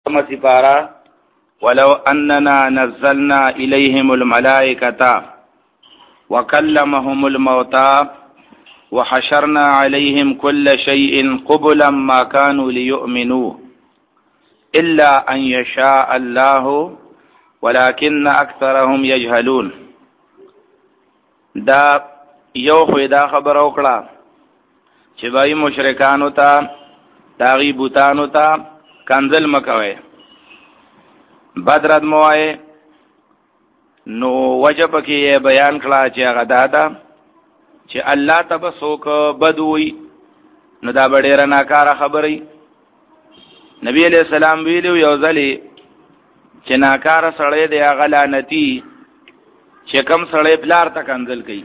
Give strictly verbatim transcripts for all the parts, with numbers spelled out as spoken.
مسپارا ولو اننا نزلنا الیہم الملائکۃ وکلمهم الموتى وحشرنا علیہم كل شیء قبلا ما كانوا ليؤمنوا الا ان يشاء الله ولكن اکثرهم يجهلون. دا یو خو دا خبر وکړه چې وای مشرکانو ته داغي بوتانو ته کنزل مکوي بدرت موای نو وجب کې بیان کړه چې هغه دادا چې الله تبسوک بدوي نو دا ډېر ناکاره خبري. نبی علیہ السلام ویلو یو ځلی چې ناکاره سړی دی هغه لعنتی چې کم سړی پلار ته کنزل کوي.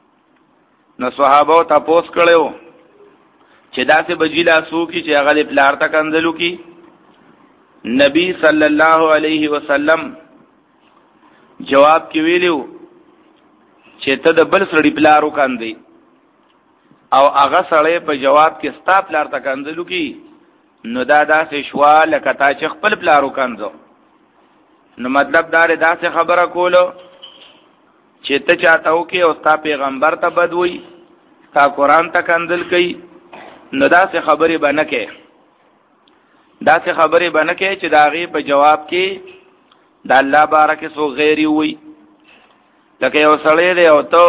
نو صحابه تاسو کړو چې داسې بجیلا سو کی چې هغه پلار ته کنزلو کی. نبی صلی الله علیه وسلم جواب کې ویلو چې ته د بل سړی پلارو کاندي او هغه سړی په جواب کې ستا پلار ته کنزلو کی نو دا داسې شوا لکه تا چې خپل پلارو کاندو. نو مطلب دا ر داسې خبره کولو چې ته چاته وکي او ستا پیغمبر ته بدوي ستا قرآن ته کنزل کوي نو داسې خبرې به نه کوي داسې خبرې به نه کوي چې د هغې په جواب کې د الله باره کې څوک غیري وي. لکه یو سړی دی او ته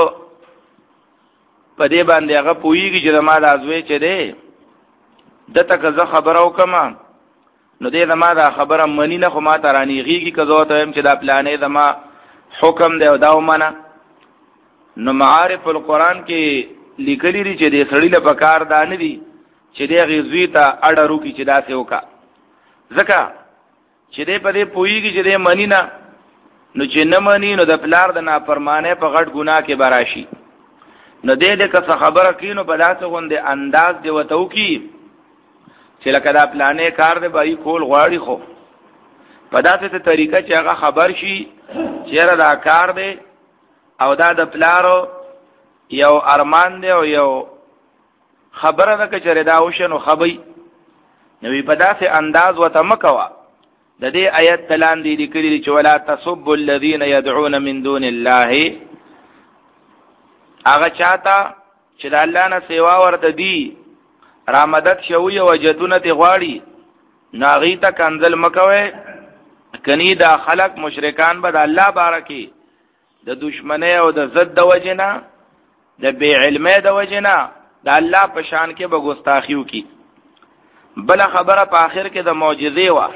په دې باندې هغه پوهېږي چې زما دا زوی چې دی دته که زه خبره وکړم نو دې زما دا خبره مني نه خو ما ته رانیغېږي که زه ورته وایم چې دا پلانې زما حکم دی او دا ومنه. نو معارف القرآن کې لیکلی دي چې دې سړي له پکار دا نه دي چې دې هغې زوی ته اډر وکړي چې داسې وکړه ځکه چې دې په دې پوهېږي چې دې مني نه نو چې نه مني نو د پلار د نافرمانۍ په غټ ګناه کې به راشي. نو دې دې که څه خبره کوي نو په داسې غوندې انداز دې ورته وکړي چې لکه دا پلانې کار دی به کول غواړي خو په داسې طریقه چې هغه خبر شي چې یاره دا کار دی او دا د پلارو یو ارمان دی او یو خبره ده که چېرې دا وشي نو خبی نو په داسې انداز ورته مه کوه. د دې آیت ته لاندې لیکلي دي چې ولا تسبوا الذین یدعون من دون الله هغه چاته چې د الله نه سیوا ورته دي را مدد شوی او وجدونه تی غواړي نو هغې ته کنزل مه کوئ. کنی دا خلق مشرکان به د الله باره کې د دشمنۍ او د ضد د وجې نه د بې علمۍ د وجې نه د الله په شان کې به ګستاخي وکړي. بله خبره په آخر کې د معجزې وه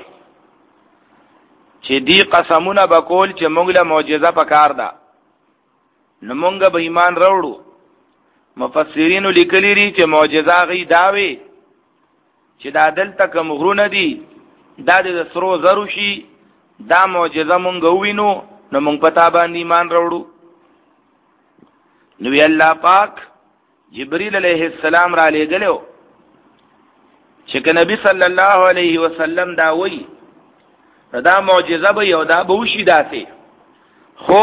چې دی قسمونه به کول چې موږ له معجزه پکار ده نو موږ به ایمان راوړو. مفسرینو لیکلي دي چې معجزه هغې دا وي چې دا دلته کوم غرونه دي دا د سرو زرو شي دا معجزه مونږ ووینو نو مونږ په تا باندې ایمان راوړو. نو الله پاک جبرئیل علیه السلام را لېږلی و چې که نبی صلی الله علیه وسلم دا وایي دا معجزه به یو دا به وشي داسې خو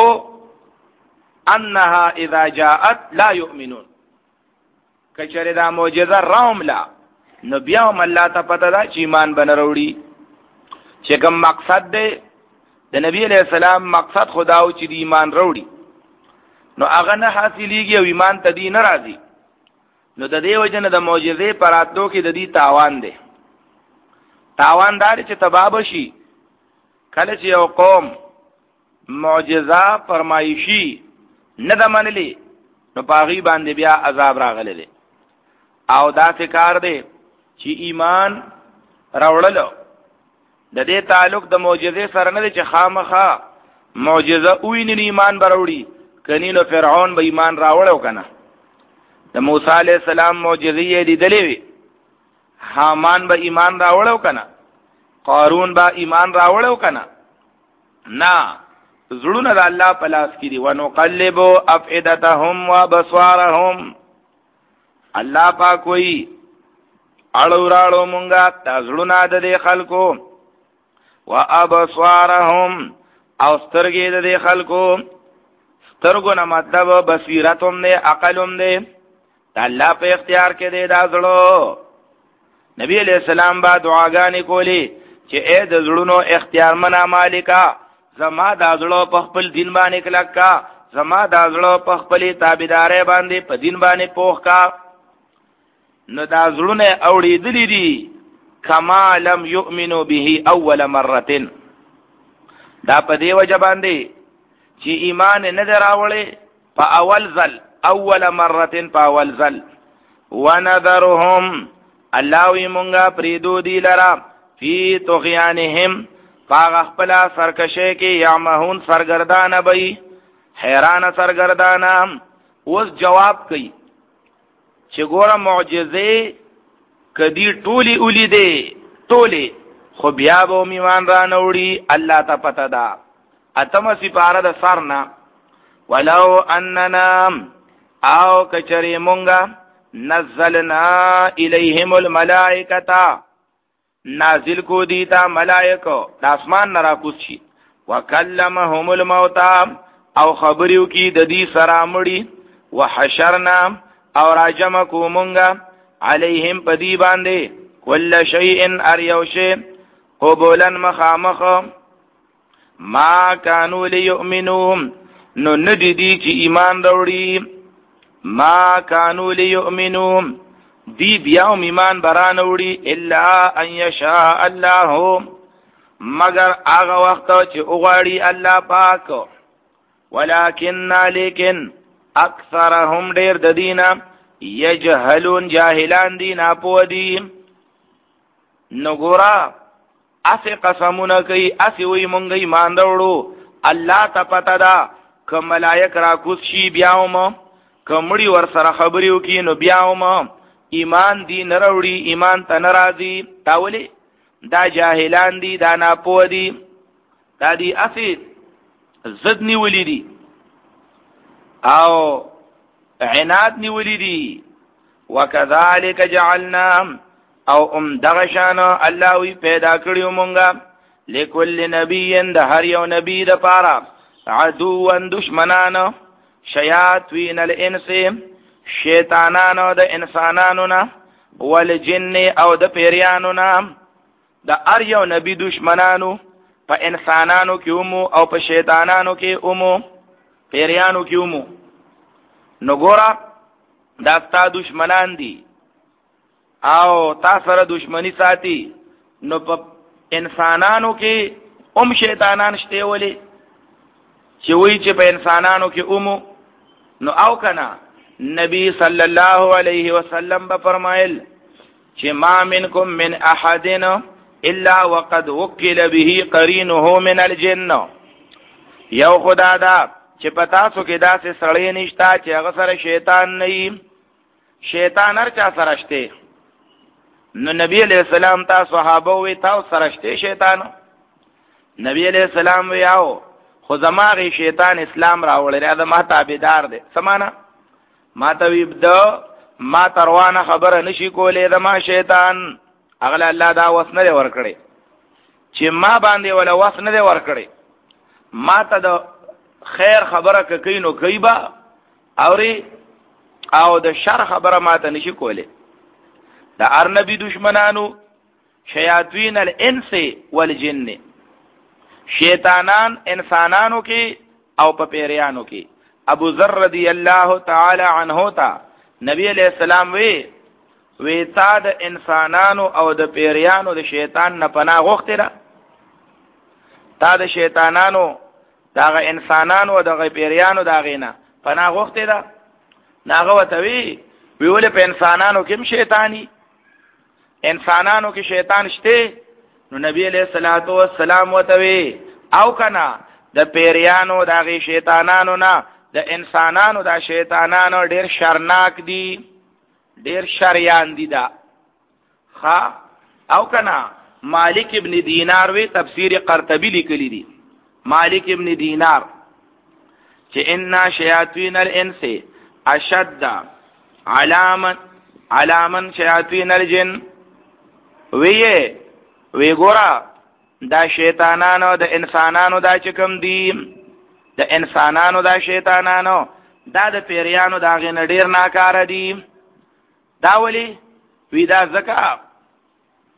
انها اذا جاءت لا یؤمنون که چېرې دا معجزه راومله نو بیا هم الله ته پته ده چې ایمان به نه راوړي. چې کوم مقصد دی د نبی علیہ السلام مقصد خدا او چې د ایمان راوړي نو هغه نه حاصلېږي او ایمان ته دی نه راځي نو د دې وجه نه د معجزې په راتلو کې د دې تاوان دی. تاوان دا دی چې تباه به شي. کله چې یو قوم معجزه فرمایشي نه ده منلې نو په هغې باندې بیا عذاب راغلی دی او داسې کار دی چې ایمان راوړلو د دې تعلق د معجزې سره نه دی چې خامخا معجزه وویني نو ایمان به راوړي کني نو فرعون به ایمان راوړی که نه. د موسی علیه السلام معجزې یې لیدلې وي حامان به ایمان راوړی که نه قارون به ایمان راوړی که نه. نه زړونه د الله په لاس کې دي. ونقلب افئدتهم وابصارهم الله پاک وایي اړو راړو مونږه دا زړونه د دې خلکو وابصارهم او سترګې د دې خلکو. سترګو نه مطلب بصیرت هم دی عقل هم دی د الله په اختیار کې دی دا زړه. نبی علیہ السلام با دعاګانې کولې چې اے د زړونو اختیار منا مالکا زما د زړه په خپل دین باندې کلک کا زما د زړه په خپل تابعداري باندې په دین باندې پوخ کا نو د زړونه اوریدلې دي کما لم یؤمنو به اول مره دا په دی وجه باندې چې ایمان نه دراوړي په اول ځل اول مره په اول ځل ونذرهم الله وی مونږه پریدو دی لرا فی طغیانهم پاغ خپل سرکشه کې یعمهون سرګردان بئی حیران سرګردان اوس جواب کوي چې ګوره معجزې کدی ټولی اولی دی ټولی خو بیا به ایمان را نوړي الله ته پته ده اتم سپاره د سرنا ولو اننا او کچری مونږه نزلنا الیهم الملائکه نازل کو دیتا ملائکو د اسمان نه راکوشي وکلمهم الموتى او خبرو کی د دې سره مړي وحشرنا او راجم کو مونږه علیهم پدی باندې کل شیء اریوشه قبولا مخامخ ما كانوا ليؤمنوا نو ندی دی چې ایمان وروړي ما كانوا ليؤمنوا دی بیا ایمان بران وروړي الا ان يشاء الله مگر هغه وخت چې وغواړي الله پاک ولکن لیکن اکثرهم ډیر د دینه یجهلون جاهلان دي ناپوه دي نو ګورا اسی قسمونه کوي اسی وی مونږ ایمان وروړو الله ته پته ده که ملائک را کوز شي بیاوم کمړي ور سره خبريو کی نو بیاوم ایمان دی نروړي ایمان ته ناراضي تاولي دا جاهلان دي دا ناپوه دي دا دي اسی زد نیولی دي او عناد نیولی دي وکذالک جعلنا او ام دغشان الله وی پیدا کړیو مونږه لکل نبی د هر یو نبی د پاره عدو ان دشمنان شیاطین الانس شیطانانو د انسانانو نه والجن او د پیریانو نه د هر یو نبی دشمنانو په انسانانو کې اومو او په شیطانانو کې اومو پیریانو کې اومو نو ګورا دا ستا دشمنان دي او تا سره دشمنی ساتي نو په انسانانو کې اوم شیطانان شته ولي چې وی چې په انسانانو کې اومو نو او کنا نبی صلی الله علیه وسلم به فرمایل چې ما منکم من احدن الا وقد وکل به قرینه من الجن یو خدا دا چې پتا سو کې دا سه سړی نشتا چې هغه سره شیطان نه شیطان هر چا سره شته نو نبی علیہ السلام تا صحابه وی تا سره شته شیطان نبی علیہ السلام وی او خو زماغه شیطان اسلام راوړل را ده ما تابعدار دي سمانا ما ته ویبد ما تروانه خبره نشي کولې ده ما شیطان اغلا الله دا وسنه ور کړی چې ما باندې ولا وسنه ور کړی ما ته د خیر خبره کوي نو کوي با اوري او د شر خبره ما ته نشي کولې دا ار نبی دشمنانو شیاطین الانس والجن شیطانان انسانانو کې او په پیریانو کې ابو ذر رضی الله تعالی عنہ تا نبی علیہ السلام وی وی تا د انسانانو او د پیریانو د شیطان نه پناه غوښته را تا د شیطانانو داغه انسانانو او دغه پیریانو داغه نه پناه غوښته را ناغه وتوی ویول په انسانانو کې شیطانی انسانانو کې شیطان شته نو نبی علیہ الصلوۃ والسلام وتوی او کنا د پیریانو داغه شیطانانو نه د انسانانو دا شیطانانو ډیر شرناک دي ډیر شریان دي دا ها او کنا مالک ابن دینار وی تفسیر قرطبی لیکلی دي مالک ابن دینار چې ان شیاطین الانس اشد علامن علامن شیاطین الجن وی وی ګورا دا شیطانانو د انسانانو دا چکم دي د انسانانو دا شیطانانو دا د پیریانو دا غن ډیر ناکاره دي دا ولی وی دا زکا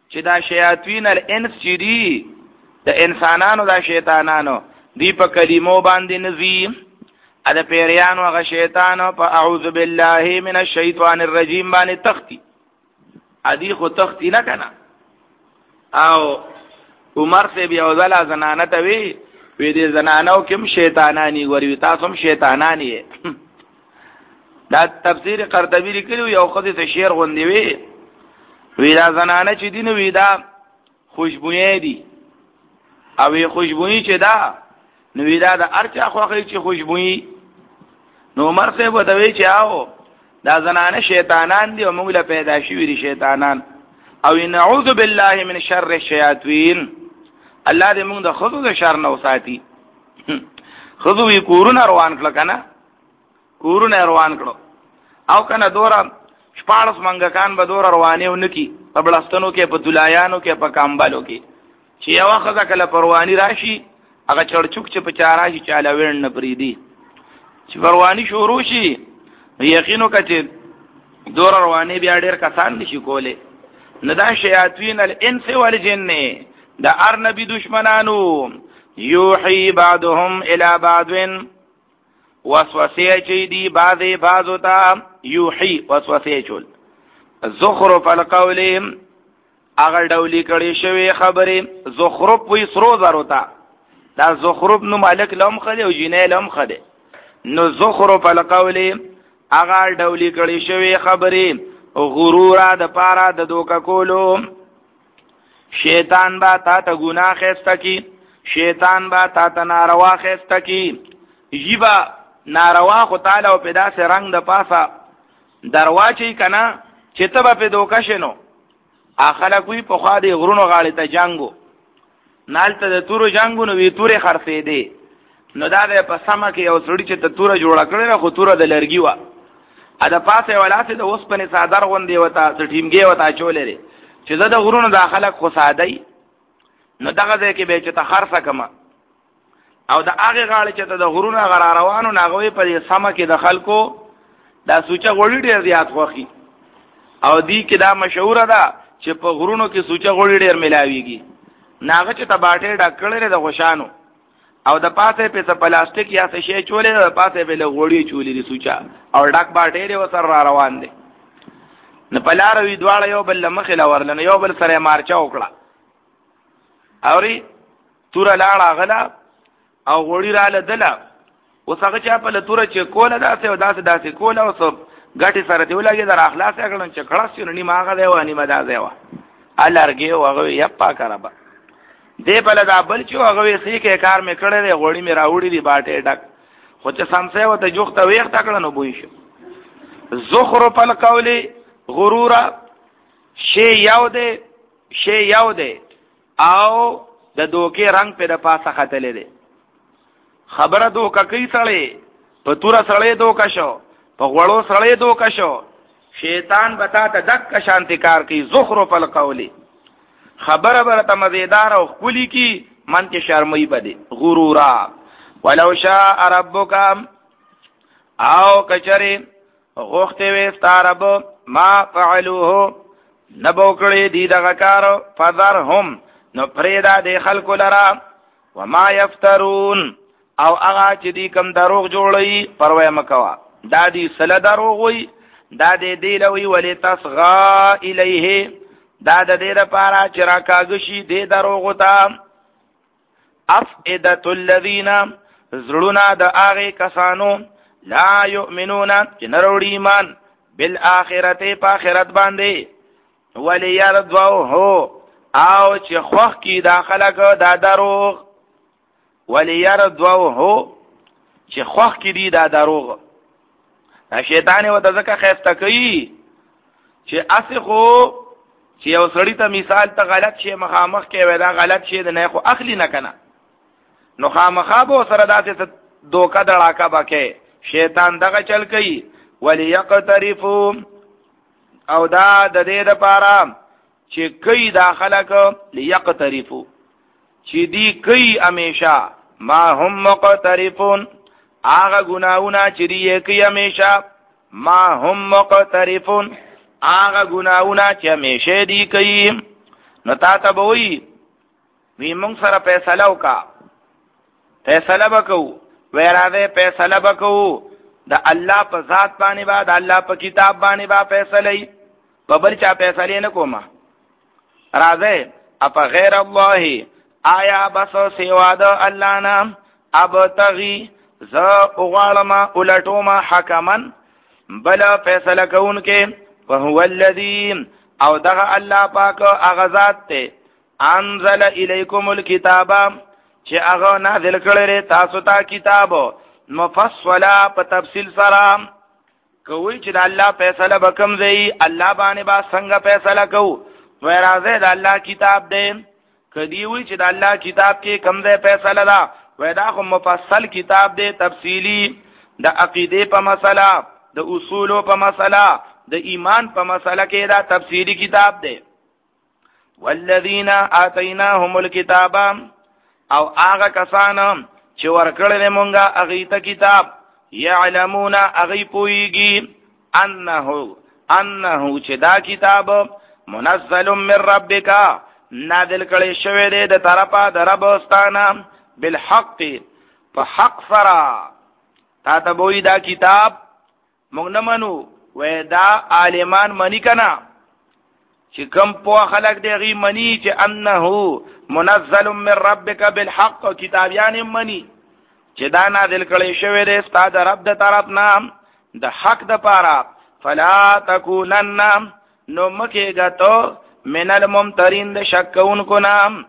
چې دا شیاطین الانس چې دي د انسانانو دا شیطانانو دی په کلمو باندې نزی اده پیریانو هغه شیطانو په اعوذ بالله من الشیطان الرجیم باندې تختی ادي خو تختی نه کنه. او عمر سے بیا وزلا زنانه ته وی وی دې زنانو کوم شیطانانی ګوري تاسو هم شیطانانی دا تفسیر قرطبی لیکلو یو خدای ته شعر غوندي وی وی دا زنانه چې دین وی دا خوشبوئی دي او وی خوشبوئی چې دا نو وی دا د ارچا خوخه چې خوشبوئی نو عمر سے وتوی چې آو دا زنانه شیطانان دي او موږ له پیدا شوی دي شیطانان او نعوذ بالله من شر الشیاطین الله دې موږ د خذو د شر نه وساتي. خذو وی کورونه روان کړه کنه کورونه روان کړه او کنه دورا شپارس منګکان به دورا روانه ونکي په بلستانو کې په دلایانو کې په کامبالو کې چې یو خزه کله پروانی راشي هغه چړچوک چې په چاراشي چاله وین نه پریدي چې پروانی شروع شي یقینو کته دورا روانه بیا ډیر کسان نشي کوله نه دا شیاطین الانس والجن دا ار نبی دشمنانو یوحی بعضهم الی بعض وسوسه چي دي بعضه بعضو ته یوحی وسوسه چول زخرف القول اگر ډولی کړي شوی خبره زخرف وی سرو زروتا دا زخرف نو مالک لم خله او جنې لم خله نو زخرف القول اگر ډولی کړي شوی خبره غرورا د پارا د دوکا کولو شیطان با تا ته ګناه خسته کی شیطان با تا ته ناروا خسته کی یبا ناروا خو تعالی او پیدا سه رنگ د پاسا درواچی کنا چې ته په دوکا شنو اخلا کوئی په خوا دی غرونو غاړه ته جنگو نالته د تورو جنگو نو وی تورې خرڅې دی نو دا د په سما کې یو سړی چې ته توره جوړه کړې خو توره د لرګي وا ا د پاسه ولاسه د اوسپنې صادر غوندې وتا د ټیمګي وتا چولې چې زه د غرونو داخله خو سادای نو دغه ځای کې به چې ته خرڅه کما او د هغه غاړه چې ته د غرونو غرا روانو ناغوي په سما کې د خلکو دا سوچه غوړي ډیر زیات خوخي او دی کې دا مشهور ده چې په غرونو کې سوچه غوړي ډیر ملاويږي ناغه چې ته باټه ډکړې د خوشانو او د پاسه په پلاستیک یا څه شی چولې د پاسه په لغوړی چولې دي سوچا او ډک باټې لري وسر را روان دي نه پلار وی دواړه یو بل مخې لا ورلنه یو بل سره مارچا وکړه اوري تور لاړه غلا او غوړی را لدله وسغه چا په لتور چې کوله داسې او داسې داسې کوله او سب غټي سره دی ولګي در اخلاص کړن چې کړه سونه نیمه هغه دی ونی مدا دی وا الارګي هغه یپا کرابا دې بل دا بل چې هغه سې کې کار مې کړې دی غوړی مې راوړې دی باټه ډک خو چې سمسه وته جوخته ویخ تکړه نو بوې شو زخرف القول غرورا شی یو دی شی یو دی او د دوکې رنگ په د پاسه خطلې دی خبره دوکه کوي سړی په توره سړی دوکه شو په غوړو سړی دوکه شو شیطان بتا ته دک شانتی کار کوي زخرف القول خبره برته مزیدار او خولي کی من کې شرمۍ بده غرورا ولو شاء ربک او کچری غوخته وستارب ما فعلوه نبو کړي دي دغه کار فذرهم نو پریدا د خلکو لرا وما یفترون او هغه چې دي کم دروغ جوړي پروا مکوا دا دي سل دروغ وي دا دې دی لوي ولې تصغى الیه دا د دې لپاره چې راکاږي دې دروغ ته افئده الذين زړونه د هغه کسانو لا یؤمنون چې نروړي ایمان بالآخرته په آخرت باندې وليرضوا هو او چې خوخ کی داخله کو دا دروغ وليرضوا هو چې خوخ کی دی دا دروغ دا شیطان و د زکه خسته کوي چې اسخو چې یو سړی ته مثال ته غلط شي مخامخ کې ودا غلط شي نه خو اخلي نه کنه نو خامخا به سره داسې دوکا دړاکا بکې شیطان دغه چل کوي وليقترفوا او دا د دې لپاره چې کوي داخله کو ليقترفوا چې دی کوي همیشه ما هم مقترفون هغه ګناونه چې دی کوي همیشه ما هم مقترفون هغه ګناونه چې همیشه دی کوي نو تا ته به وی وی مونږ سره فیصله وکا فیصله وکاو وی راځه فیصله وکاو د الله په ذات باندې با د الله په کتاب باندې با فیصله په بل چا فیصله نه کومه راځه اپ غیر الله آیا بس سوا د الله نام ابتغي ز اوغالما اولټوما حکمن بل فیصله کون کې وهو الذي او دغه الله پاک هغه ذات ته انزل الیکم الکتاب چې هغه نازل کړی تاسو ته کتاب مفصلا په تفصیل سره کوي چې د الله فیصله بکم زی الله باندې با څنګه فیصله کو ورازه د الله کتاب دی کدی وی چې د الله کتاب کې کم ځای فیصله ده ودا خو مفصل کتاب دی تفصیلی د عقیده په مسله د اصول په مسله د ایمان په مسله کې دا تفصیلی کتاب دی والذین آتیناهم الکتاب او هغه کسان چې ورکړل مونږه هغه ته کتاب یعلمون هغه پویږي انه انه چې دا کتاب منزل من ربک نازل کړي شوی دی د طرفه د رب واستانه بالحق په حق سره تا ته وې دا کتاب موږ نه منو وې دا عالمان منی کنا چې کوم په خلق دی غي منی چې انه منزل من ربک بالحق کتاب یعنی منی چې دا نازل کړي شوی دی ستاسو د رب د طرف نام د حق د پاره فلا تکونن نو مکه غتو من الممترین د شک کوونکو نام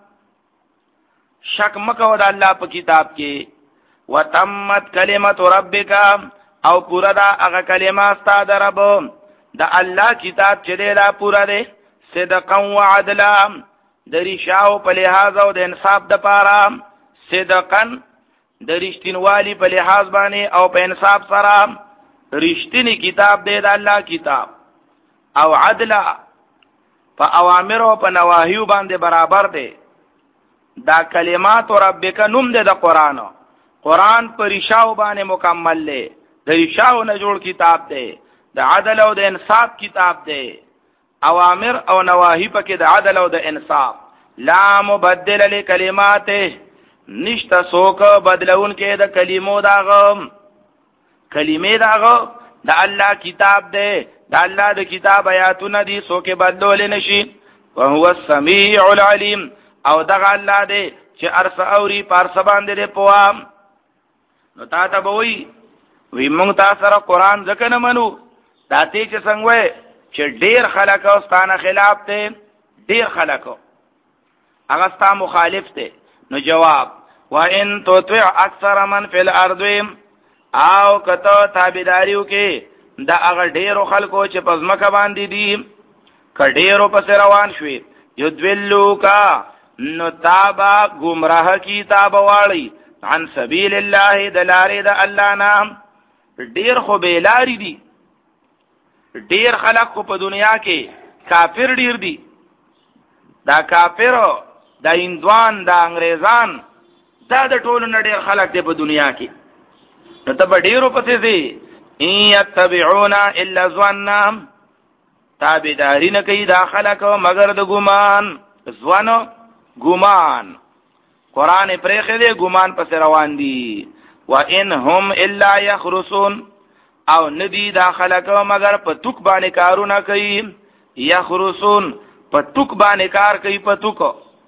شک مکو د الله په کتاب کې وتمت کلمت ربک او پورا دا هغه کلمه ستاسو د رب د الله کتاب چې دا پورا دی صدقا وعدلا د رشاو په لحاظ او د انصاف د پاره صدقا د رښتینوالي په لحاظ باندې او په انصاف سره رښتینی کتاب دی د الله کتاب او عدلا په اوامر او په نواهیو باندې برابر دی دا کلمات ربک نوم دی د قران قران په رشاو باندې مکمل دی د رشاو نه جوړ کتاب دی د عدل او د انصاف کتاب دی اوامر او نواهی پکې د عدل او د انصاف لا مبدل لکلماته نشتا سوک بدلون کې د کلمو داغه کلمې داغه د الله کتاب دی د الله د کتاب آیاتونه دي سوک بدلول نشي او هو السمیع العلیم او دغه الله دی چې ارس اوري پارس باندې دی پوام نو تا ته وی وی مونږ تاسو سره قران ځکه نه منو دا ته چې څنګه وای چې ډیر خلک او ستانه خلاف ته ډیر خلک هغه ستا مخالف ته نو جواب وان تطع اکثر من فی الارض او کته تابعداریو کې دا هغه ډیرو خلکو چې پزماکه باندې دي کډیرو پس روان شوي یذلوا کا نو تابا گمراه کی تابا والی عن سبیل الله دلاره د الله نام ډیر خو بیلاری دي ډیر خلک په دنیا کې کافر ډیر دي دا کافر دا هندوان دا انګریزان دا د ټولو نه ډیر خلک دي په دنیا کې نو ته ډیرو پته دي ان يتبعون الا ظننا تابعداري نه کوي دا خلک مگر د ګمان ځوانو ګمان قران پرېخه دي ګمان پس روان دي وان هم الا يخرسون او ندی دا خلک مگر په توک باندې کارونه کوي يخرسون په توک باندې کار کوي په توک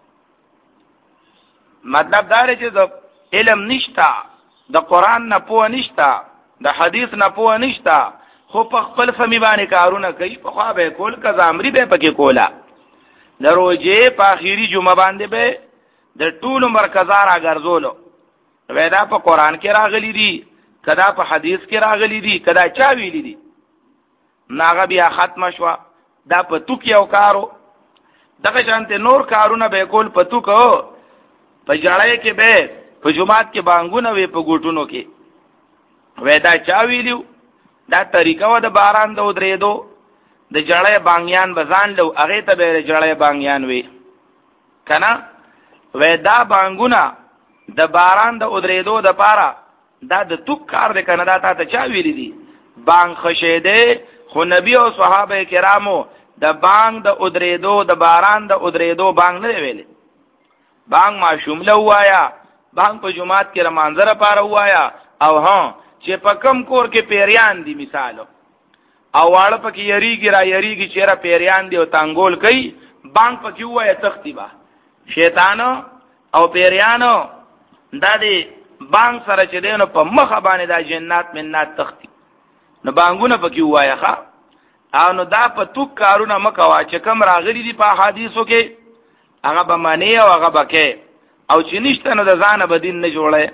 مطلب دا دی چې د علم نشتا د قران نه پوه نشتا د حدیث نه پوه نشتا خو په خپل فهمي باندې کارونه کوي په خوا به کول کزامري به پکې کولا دروځي په اخیری جمعه باندې به د ټول مرکزار اگرزولو ودا په قران کې راغلي دي کدا په حدیث کې راغلي دي کدا چا ویلي دي ناغه بیا ختم شو دا په تو کې او کارو دغه شانته نور کارونه به کول په تو کو په جړای کې به په جمعات کې بانګونه وي په ګوټونو کې ودا چا ویلو دا طریقه و د باران د درېدو د جړای بانګیان بزان لو هغه ته به جړای بانګیان وي کنه ودا بانګونه د باران د درېدو د پاره دا د توک کار د کنه دا ته چا ویلی دي بانګ خشیده خو نبی او صحابه کرامو د بانګ د ادریدو د باران د ادریدو بانګ نه ویلې بانګ ما شومله وایا بانګ په جمعات کې رمانځره پاره وایا او ها چې په کم کور کې پیریان دي مثالو او واړه پکې یریږي را یریږي چیرې پیریان دی او تانګول کوي بانګ پکې وایا تختی با شیطانو او پیریانو دا دی بانګ سره چې دینو په مخه باندې دا جنات منات تختی نو بانګونه پکې وایا ښا او نو دا په تو کارونه مکوا چې کم راغلي دي په حدیثو کې هغه به معنی او هغه بکې او چې نشته نو د ځانه بدین نه جوړه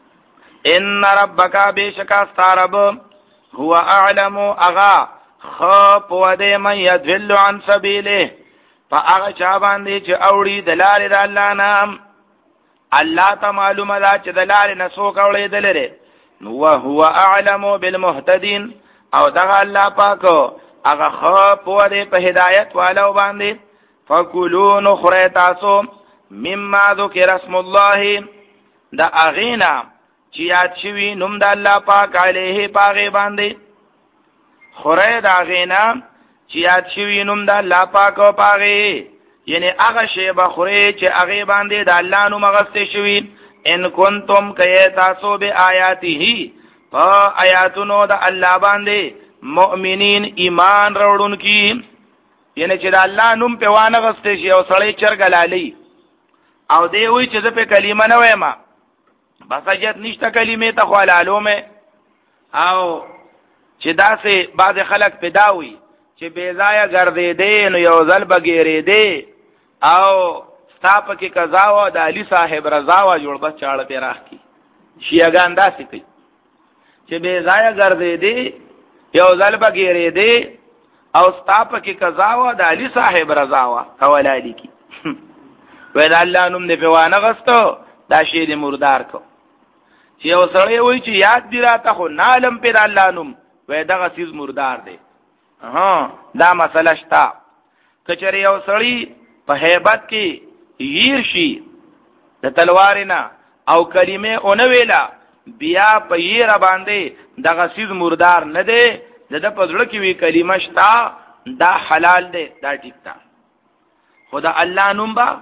ان ربک بیشکا ستارب هو اعلم اغا خپ ودې من يدل عن سبيله فاغه چا باندې چې اوړي دلال د الله نام الله ته معلومه ده چې دلال نه سو کوړې دلره نو هو اعلم بالمهتدين او دغه الله پاک هغه خپ ودې په هدایت والو باندې فکلوا نخره تاسو مما ذکر اسم الله دا اغینا چې یاد شوی نوم د الله پاک علیه پاغه باندې خوره دا غینا چې یاد شوی نوم د الله پاک او پاغه یعنی هغه شی به خوره چې هغه باندې د الله نوم غسته شوی ان کنتم کای تاسو به آیاته په آیاتونو د الله باندې مؤمنین ایمان وروړون کی یعنی چې د الله نوم په وانه غسته شي او سړی چرګلالی او دی وی چې په کلمه نه وایم بس اجت نشته کلمه ته خو علومه او چې داسې بعض خلک پیداوي چې بے ځای ګرځې دي نو یو ځل بغیرې دي او ستاپ کې قضا و د علي صاحب رضا و جوړ بس چاړه پیراخ کی شیعاګان داسې کوي چې بے ځای ګرځې دي یو ځل بغیرې دي او ستاپ کې قضا و د علي صاحب رضا و حواله کی وای د الله نوم دې په وانه غستو دا شی دې مردار کو چې یو سړی وای چې یاد دی راته خو نالم په الله نوم وای دغه سیز مردار دی ها دا مسله شتا کچره یو سړی په hebat کې ییر شي د تلوارینا او کلمه اون ویلا بیا په ییر باندې دغه سیز مردار نه دی د په ځړ کې وی کلمه شتا دا حلال دی دا ټیک تا خدا الله نوم با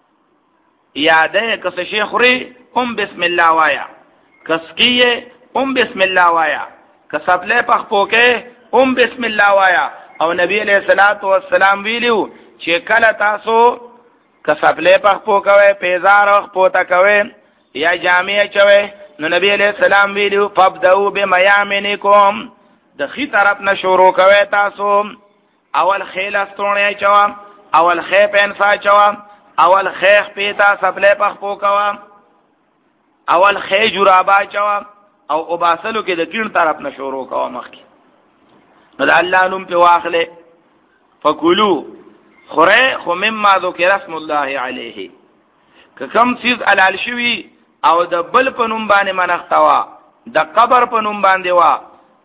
یاده کس شیخ ری ام بسم الله وایا کس کیه ام بسم الله وایا کس خپل پخ پوکه ام بسم الله وایا او نبی علیہ الصلوۃ والسلام ویلو چې کله تاسو کس خپل پخ پوکوي پیزار پوتا کوي یا جامع چوي نو نبی علیہ السلام ویلو فبدؤ بمیامنکم د خي طرف نه شروع کوي تاسو اول خیل استونه چوا اول خې پنسا چوا اول خیخ پیتا سپلے پخ پوکوا اول خی جرابا چوا او اباسلو کې د کین طرف نه شروع کوا مخکی نو د الله نوم په واخله فکلوا خره خو مما ذکر اسم الله علیه که کم چیز حلال شوی او د بل په نوم باندې منختوا د قبر په نوم باندې وا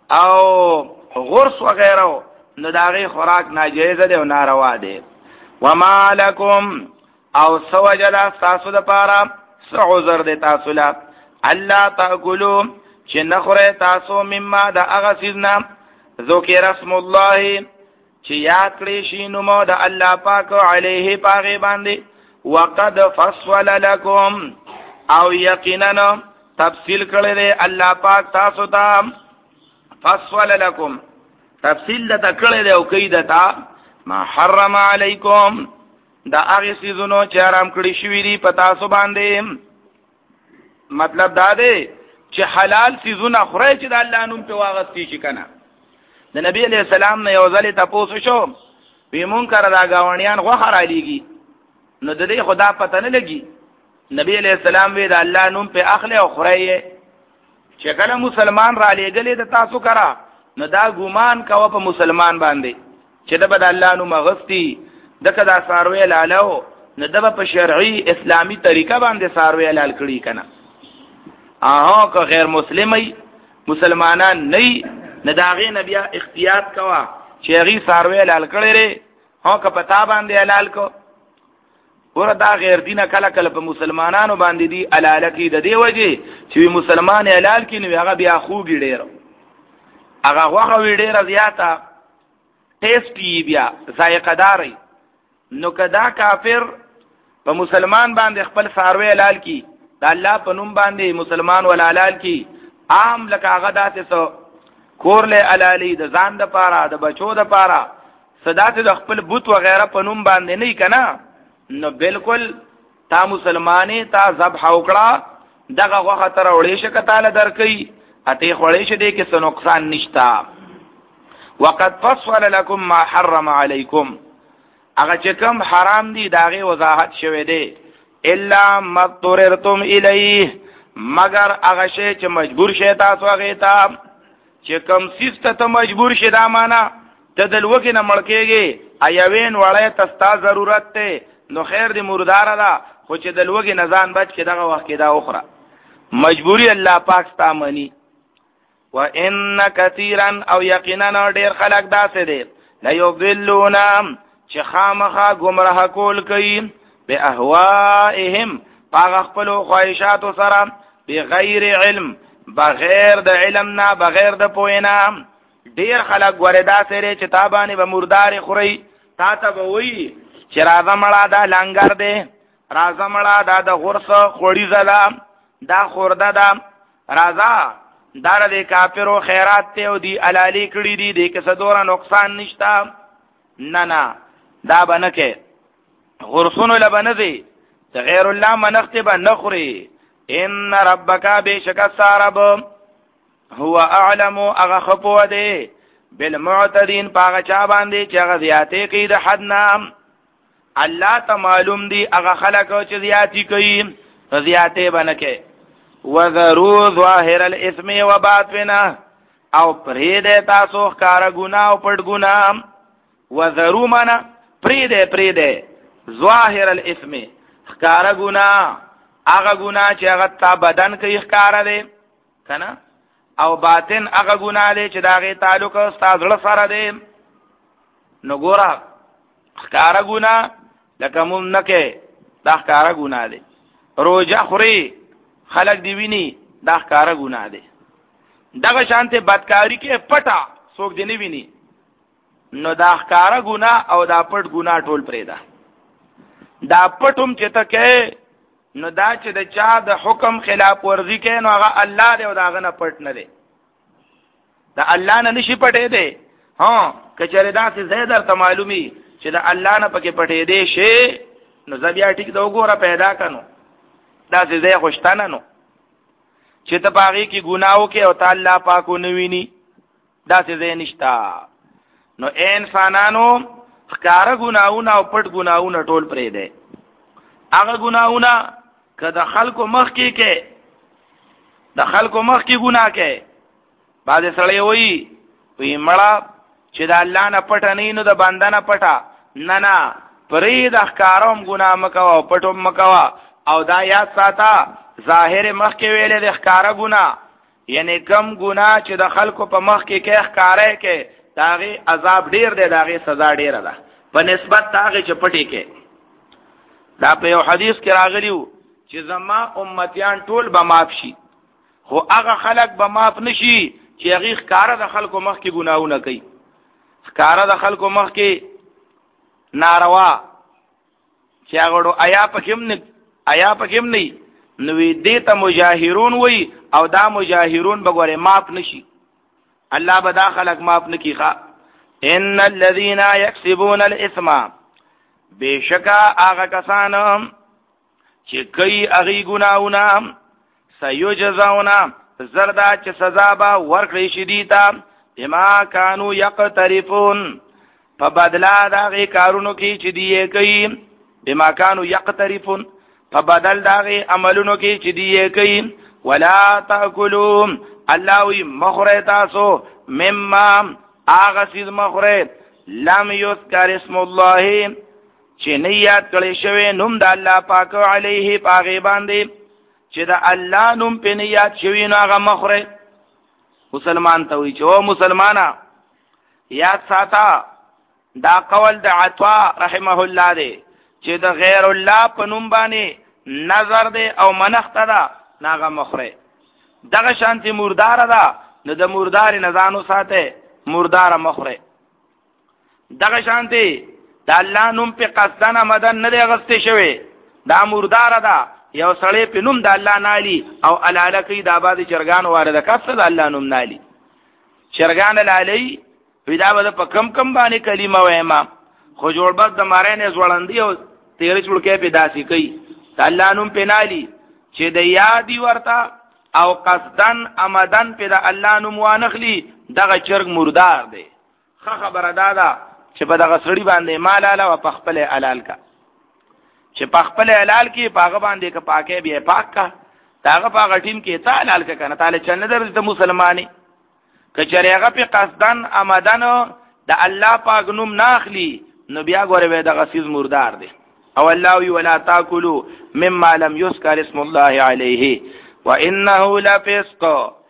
او غرس وغیرہ نو داغه خوراک ناجیز ده او ناروا ده وما لکم او سوجلا تاسو د پاره سعذر د تاسو لا الله تاکلوا چې نخره تاسو مما د هغه سیزنا ذکر اسم الله چې یاد کړی شي نو مو د الله پاک علیه پاغه باندې وقد فصل لكم او یقینا تفصیل کړی دی الله پاک تاسو ته فصل لكم تفصیل د تکړه دی او کیدتا ما حرم علیکم دا هغه سيزونو چې حرام کړی شوی دی پتا سو باندې مطلب دا دی چې حلال سيزونه خوري چې د الله نوم په واغستی شي کنه د نبی علیہ السلام نه یو ځل تاسو شو وی مونږ کړه دا گاونډیان غوخه را لېږي نو د دې خدا پته نه لګي نبی علیہ السلام وی د الله نوم په اخله او خوري چې کله مسلمان را لېګلې د تاسو کرا نو دا ګومان کوه په مسلمان باندې چې د بد الله نوم غستی دکه دا ساروی لالو نه د په شرعي اسلامی طریقه باندې ساروی لال کړي کنه اها که غیر مسلمي مسلمانان نه نه داغه نبی اختیار کوا چې غي ساروی لال کړي ره ها که پتا باندې حلال کو وردا غیر دینه کله کله په مسلمانانو باندې دی حلال کی د دی وجه چې مسلمان حلال کینو هغه بیا خوږي ډیر هغه واخه وی ډیر زیاته ټیسټي بیا ذائقه داري. نو کدا کافر په مسلمان باندې خپل ساروی حلال کی، د الله په نوم باندې مسلمان ول حلال کی، عام لکه هغه داسې سو کور له حلالي د ځان د پاره د بچو د پاره صدات د خپل بوت و غیره په نوم باندې نه کنا، نو بالکل تا مسلمانې تا ذبح وکړه دغه غوخه تر وړې شکه تعالی درکې اته خړې شه دې کې څه نقصان نشتا. وقد فصل لكم ما حرم عليكم، هغه چې کوم حرام دي داغه وضاحت شوه دی، الا مضطررتم الیه، مگر هغه شی چې مجبور شې تاسو هغه ته، چې کوم سیس ته مجبور شې دا معنا ته دلوګې نه مړکېږي ایوین وړای تستا ضرورت ته، نو خیر دی مردار ده، خو چې دلوګې نه ځان بچ کې دغه وخت کې دا اخرى مجبوری الله پاک ستا منی. وان کثیرا او یقینا ډیر خلق داسې دي لا یضلون چې خامخا گمراه کول کوي به اهوائهم پاغ خپل خواهشات سره بغیر علم بغیر د علم نه بغیر د پوینا. ډیر خلق وردا سره چې تابانه به مردار خوري تا ته وې چې راځه مړه دا لنګر دی، راځه مړه دا د غرس خوړی زلا دا خورده دا راځه دار د کافرو خیرات ته او دی علالی کړي دي د کس دورا نقصان نشتا. نه نه دا بنکه غرسونو لبنذي غیر الله منخت بنخري. ان ربک بشک سارب هو اعلم اغخفو ده بالمعتدين پاغه چا باندې چې هغه زیاته کوي د حد نام. الله ته معلوم دي هغه خلک چې زیاتی کوي زیاته بنکه. وذرو ظاهر الاثم وباطنه او پرید تاسو کار ګنا او پټ ګنا. وذرو معنا پرید پرید ظاهر الاثم کار ګنا هغه ګنا چې هغه تا بدن کوي ښکار دی کنه، او باطن هغه ګنا دی چې داغه تعلق استاد له سره دی. نو ګورا ښکار ګنا لکه مون نکه دا ښکار ګنا دی. روزه خوري خلق دی ویني دا ښکار ګنا دی. دغه شانته بدکاری کې پټه څوک دی نه ویني، نو دا ښکار ګنا او دا پټ ګنا ټول پرې ده. دا پټوم چې تکه نو دا چې د چا د حکم خلاف ورزي کوي نو هغه الله دی او دا غنه پټ نه دی، دا الله نه نشي پټې دی. ها کچره دا چې زیدر ته معلومي چې دا الله نه پکې پټې دی شي نو زبیا ټیک دا وګوره پیدا کنو دا چې زه خوشتانه نو چې ته باغی کې ګناو کې او تعالی پاکو نویني دا چې زه نشتا. نو انسانانو ښکار ګناونه او پټ ګناونه ټول پرې دی. هغه ګناونه کله خلکو مخ کې کې د خلکو مخ کې ګناه کې بعد سړی وایي وی مړه چې د الله نه پټ نه نو د بنده نه پټه نه نه پرې د ښکاروم ګناه مکوا او پټوم مکوا. او دا یاد ساته ظاهر مخ کې ویلې د ښکارا ګناه یعنی کم ګناه چې د خلکو په مخ کې کې ښکارې کې داغه عذاب ډیر دی، داغه سزا ډیر ده په نسبت داغه چې پټي کې. دا په یو حدیث کې راغلیو چې زما امتیان ټول به معاف شي، خو هغه خلک به معاف نشي چې هغه ښکارا د خلکو مخ کې ګناونه کوي. ښکارا د خلکو مخ کې ناروا چې هغه آیا پکېم نه آیا پکېم نه نو دې ته مجاهرون وای او دا مجاهرون بګوره معاف نشي، الله به دا خلک معاف نکي. ښا ان الذين يكسبون الاثم بشکا هغه کسان چې کوي هغه ګناونه سيجزاون زردا چې سزا به ورکړي شي دیتا بما كانوا يقترفون په بدلا دا کارونو کې چې دی کوي بما كانوا يقترفون په بدل داغه عملونو کې چې دی کوي. ولا تاكلوا الله وی مخره تاسو مما اغه سیز مخره لم یذکر اسم الله چې نیت کړي شوی نوم د الله پاک علیه پاغه باندې چې د الله نوم په نیت شوی نو هغه مخره. مسلمان ته وی چې او مسلمانا یاد ساته دا قول د عطا رحمه الله دی چې د غیر الله په نوم باندې نظر دی او منخت ده ناغه مخره. دغه شانتی مردار ده نو د مردار نزانو ساته مردار مخره. دغه شانته د الله نوم په قصدن آمدن نه دی غسته شوی دا مردار ده یو سړی په نوم د الله نالي او الاله کوي د آباد چرګان وارده کفته د الله نوم نالي چرګان لالی پیدا بده په کم کم باندې کلمه وایما خو جوړ بد د مارینه زوړندې او تیر چړکې په داسي کوي د الله نوم په نالي چې د یادی ورتا او قصدن آمدن په د الله نوم وانخلی دغه چرګ مردار دی خه خبره دادا چې په دغه سړی باندې مال اله او په خپل حلال کا چې په خپل حلال کې پاغه باندې که پاکه بیا پاک کا داغه پاغه ټیم کې تا حلال کا کنه تعالی چنه درته مسلمانی کچریغه په قصدن آمدن د الله پاک نوم ناخلی نو بیا غوړې وې دغه سیز مردار دی او الله وی ولا تاکلوا مما لم يذكر اسم الله عليه وانه لفسق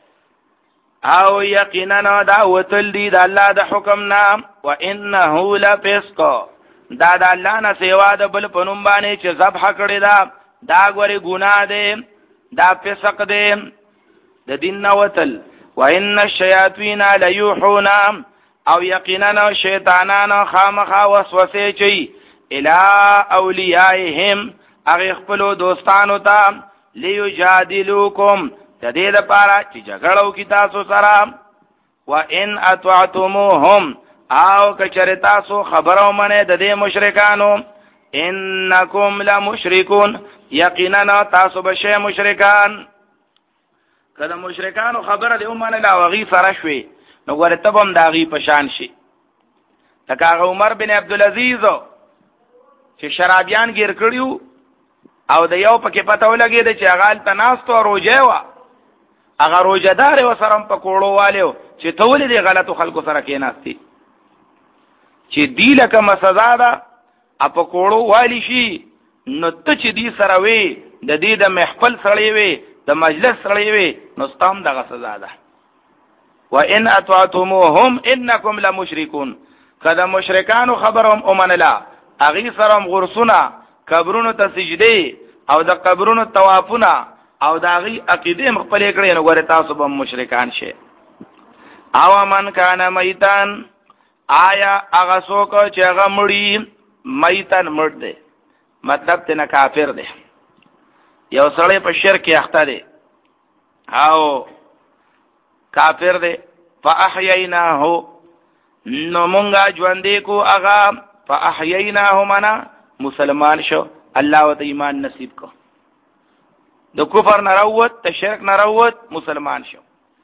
او یقینا دا وتل دی د الله د حکم نام وانه لفسق دا د الله نه سیوا د بل پنوم باندې چې ذبح کړی دا دا غوري ګناه دی دا فسق دی د دین نه وتل وان الشیاطین لیوحون او یقینا شیطانان خامخا وسوسه چي الى اولیاءهم اغه خپل دوستانو ته لیجادلوکم د دې لپاره چې جګړو کی تاسو سره وان اطعتموهم او کچره تاسو خبرو منه د دې مشرکانو انکم لمشرکون یقینا تاسو به مشرکان کله مشرکانو خبره دې ومنه لا وغي سره شوي نو ورتبم داغي پشان شي تکه عمر بن عبد العزيز چې شرابيان گیر کړیو او د یو پکې پته ولګید چې هغه تناستو روجه وا هغه روجدار و سره په کوړو والو چې تول دي غلطو خلکو سره کې ناشتي چې دی لکه مسزا ده اپ کوړو والی شي نو ته چې دی سره وي د دې د محفل سړی وي د مجلس سړی وي نو ستام دغه سزا ده وان اطعتموهم انکم لمشرکون کله مشرکانو خبرهم اومنلا اغي سرم غرسونه قبرونو ته سجده او د قبرونو طوافونه او د اغي عقیده مخبل کړي نو ګره تاسو به مشرکان شي او من کان میتان آیا هغه څوک چې هغه مړی میتان مړ دی مطلب ته نه کافر دی یو سړی په شرک اخته دی او کافر دی فاحییناه نو مونږه ژوندې کو هغه فاحییناه منا مسلمان شو الله وت ایمان نصیب کو د کفر نروت ته شرک نروت مسلمان شو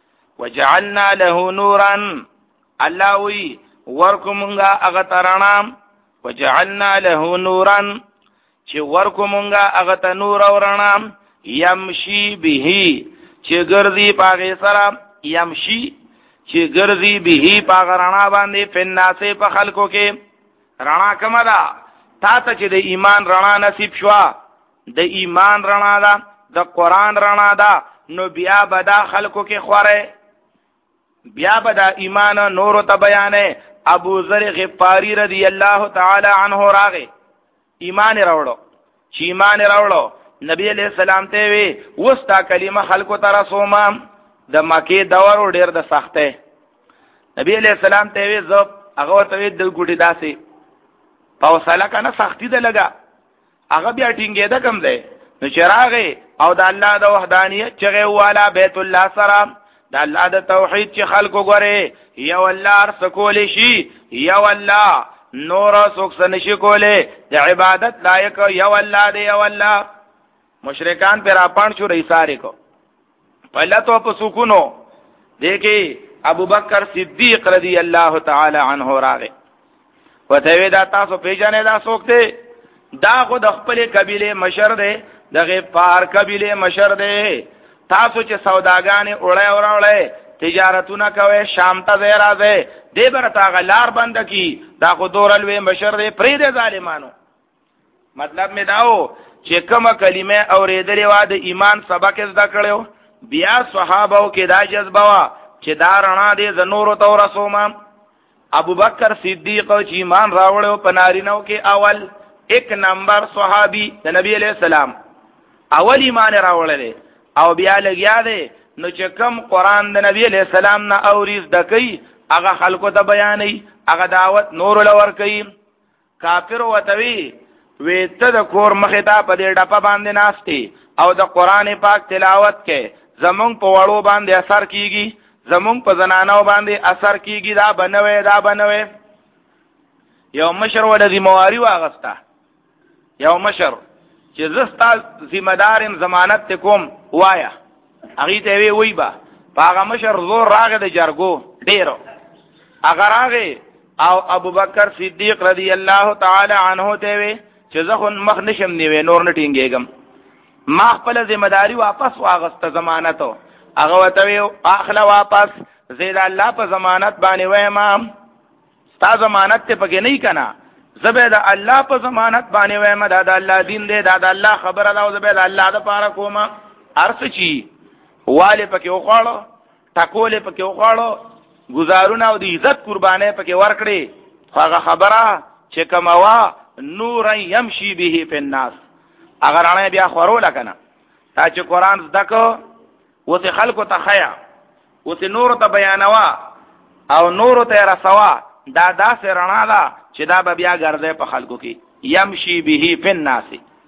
وجعلنا له نورا الله وی ورکومږه هغه ترانام وجعلنا له نورا چې ورکومږه هغه ته نور اورانام يمشي به چې ګرځي پاغه سره يمشي چې ګرځي به پاغه رانا باندې فناسه په خلکو کې رانا کما دا تا ته چې د ایمان رانا نصیب شوا د ایمان رانا دا د قران رانا دا نو بیا بدا خلکو کې خوره بیا بدا ایمان نور ته بیانې ابو ذر غفاری رضی الله تعالی عنہ راغه ایمان راوړو چې ایمان راوړو نبی علیہ السلام ته وی وستا کلمه خلکو ته رسومه د مکه دور ډیر د سخته نبی علیہ السلام ته وی زب هغه ته د ګډي داسې پاوساله کنه سختی ده لگا هغه بیا ټینګې ده کم ده نو چراغه او د الله د وحدانیت چغه والا بیت الله سره د الله د توحید چې خلکو غره یو الله ارس کول شي یو الله نور سوکسن شي کوله د عبادت لایق یو الله دی یو الله مشرکان پر اپان شو رئیساره کو پہلا تو په سکونو دیکي ابو بکر صدیق رضی الله تعالی عنہ راغه وته وی دا تاسو پیژنې دا سوکته دا خو د خپل قبيله مشر دی د غفار قبيله مشر دی تاسو چې سوداګانې اورای اورای تجارتونه کوي شام ته زیراځي دې برتا غلار بند کی دا خو دورلوي مشر دی پرې د ظالمانو مطلب می داو چې کومه کلمه اورېدلې و د ایمان سبق زده کړو بیا صحابهو کې دا جذبه وا چې دا رڼا دې ز نور تو رسومه ابو بکر صدیق چې ایمان راوړو پنارینو کې اول ایک نمبر صحابي د نبی علیہ السلام اول ایمان راوړل او بیا لګیا دی نو چې کوم قران د نبی علیہ السلام نه اوریز دکې هغه خلکو ته بیانې، هغه دعوت نور لور کوي. کافر وتوی وی ته د کور مخې ته په دې ډپه باندې ناشتي او د قران پاک تلاوت کې زمونږ په وړو باندې اثر کیږي، زمونږ په زنانو باندې اثر کیږي، دا بنوي دا بنوي. یو مشر ول ذمہواری واغستا، یو مشر چې زستا ذمہ دارم ضمانت کوم وایا، هغه ته وی وی با هغه مشر زور راغی د جرګو ډیرو، هغه راغی او ابو بکر صدیق رضی الله تعالی عنہ ته وی چې زه خو مخ نشم نیوي نور نه ټینګېږم، ما خپل ذمہ داری واپس واغسته ضمانتو. هغه وته وی اخله واپس زید الله په ضمانت باندې وایم، ستا ضمانت ته پکې نه کنا، زبید الله په ضمانت باندې وایم، دا د الله دین دی، دا د الله خبره ده او زبید الله د پاره کومه. ارڅ چی واله پکې وخاړو، ټکولې پکې وخاړو، گزارونه او د عزت قربانې پکې ورکړي. هغه خبره چې کموا نور يمشي به في الناس، اگر اړه بیا خورو لکنه تا چې قران زدکو وته خلکو ته خیا وته نور ته بیانوا او نور ته رسوا، دا داسې رڼا ده چې دا به بیا ګرځي په خلکو کې. يمشي به في الناس،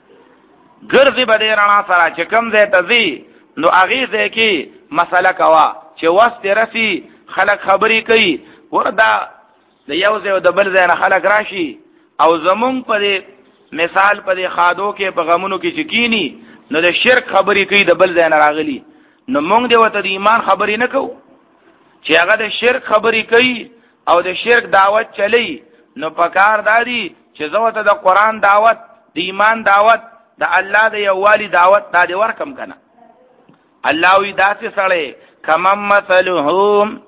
ګرځي به دې رڼا سره چې کم ځای ته ځي نو هغه ځای کې مسله کوا چې وست رسی خلک خبرې کوي. وردا د یو ځای او د بل ځای نه خلک راشي او زمون په مثال په خادو کې په غمونو کې چکینی نو د شرک خبرې کوي د بل ځای نه راغلي، نو مونږ دی وته د ایمان خبرې نه کوو چې هغه د شرک خبرې کوي او د شرک دعوت چلی. نو پکار دادی چې زوته د قران دعوت، د ایمان دعوت، د الله د یووالي دعوت دا دی ورکم کنه. الله وی داسې سره کمم مثلهم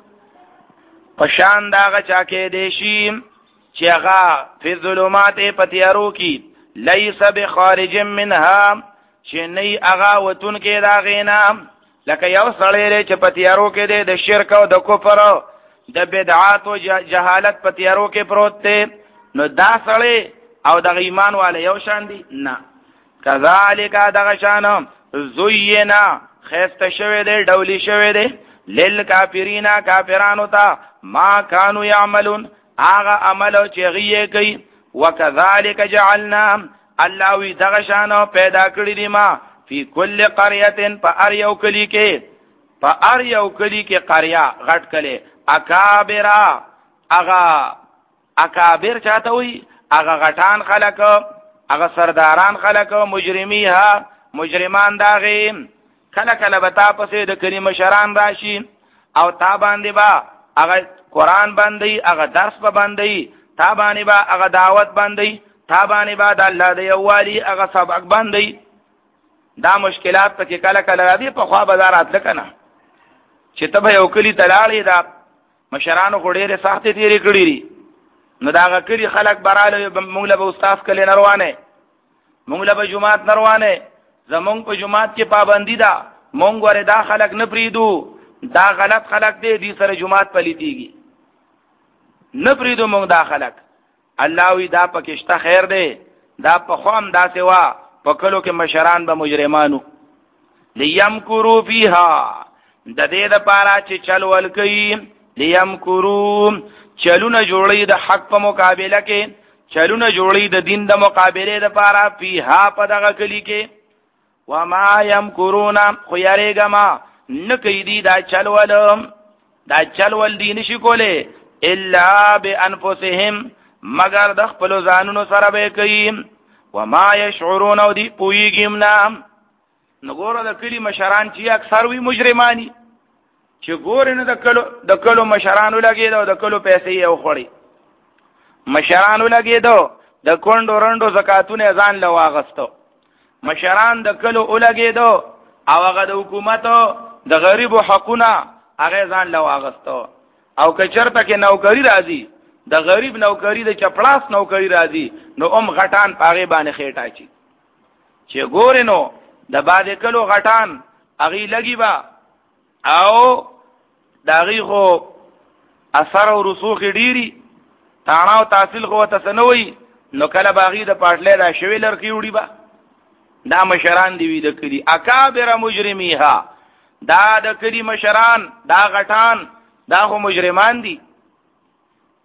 پشان داغه چا کې دیشیم چې هغه فی ظلمات پتیارو کی لیس بخارج منها، چې نه هغه وتون کې دا غینا لکه یو سړی چې پتیارو کې دی د شرک او د کفر د بدعات او جهالت پتیارو کې پروت دی، نو دا سړی او د ایمان والے یو شان دي نه. کذالک دغه شان زوینا خسته شوی دی، ډولی شوی دی للکافرین کافرانو ته ما کانوا یعملون هغه عمل چې غیه کوي. وکذالک جعلنا الله وی دغه شان پیدا کړی دی ما فی کل قريه په ار یو کلی کې، په ار یو کلی کې قريه غټ کله اکابرا، هغه اکابر چاته وی هغه غټان خلک، هغه سرداران خلک، مجرمیها مجرمان داغي. کله کله به تا پسې د کریم شران راشي او تا باندې با هغه قران باندې هغه درس به باندې تا باندې با هغه دعوت باندې تا باندې با د الله د یووالي هغه سبق باندې. دا مشکلات پکې کله کله راځي په خوا بازارات لکنه چې ته به یو کلی تلاړې دا مشرانو غډېره سختې تیری کړې دي، نو دا غکړي خلک براله مونږ له استاد کله نروانه، مونږ له جمعات نروانه، زمونږ په جمعات کې پابندی ده، مونږ ور دا خلک نه پریدو، دا غلط خلک دي دي سره جمعات پلیتيږي نه پریدو مونږ دا خلک. الله وی دا پکشته خیر دی، دا په خوام دا سوا په کلو کې مشران به مجرمانو لیمکرو فیها د دې د پاره چې چل ول کوي، لیمکرو چلونه جوړي د حق په مقابله کې، چلونه جوړي د دین د مقابله د پاره فیها په دغه کلی کې. وما یمکرون خو یریګما نکې دی دا چلول، دا چلول دی نشي کوله الا بانفسهم مگر د خپل ځانونو سره به کوي. وما یشعرون او دی پویګم نام. نګور د کلی مشران چې اکثر وی مجرمانی چې ګور نه د کلو د کلو مشرانو لګي دا د کلو پیسې یو خوري، مشرانو لګي دا د کونډو رندو زکاتونه ځان لواغستو، مشران د کلو ولګي دا او هغه د حکومت د غریبو حقونه هغه ځان لواغستو. او کچرته کې نوکری راځي د غریب نوکری د چپړاس نوکری راځي نو ام غټان پاغه باندې خېټا چی چې ګورینو د باندې کلو غټان اغي لګي با او داغي خو اثر او رسوخ ډيري تانا او تحصیل خو تسنوي نو کله باغی د پټلې را شوي لړکی وړي با. دا مشران دی وی د کړي اکابر مجرمیها، دا د کړي مشران دا غټان دا خو مجرمان دي،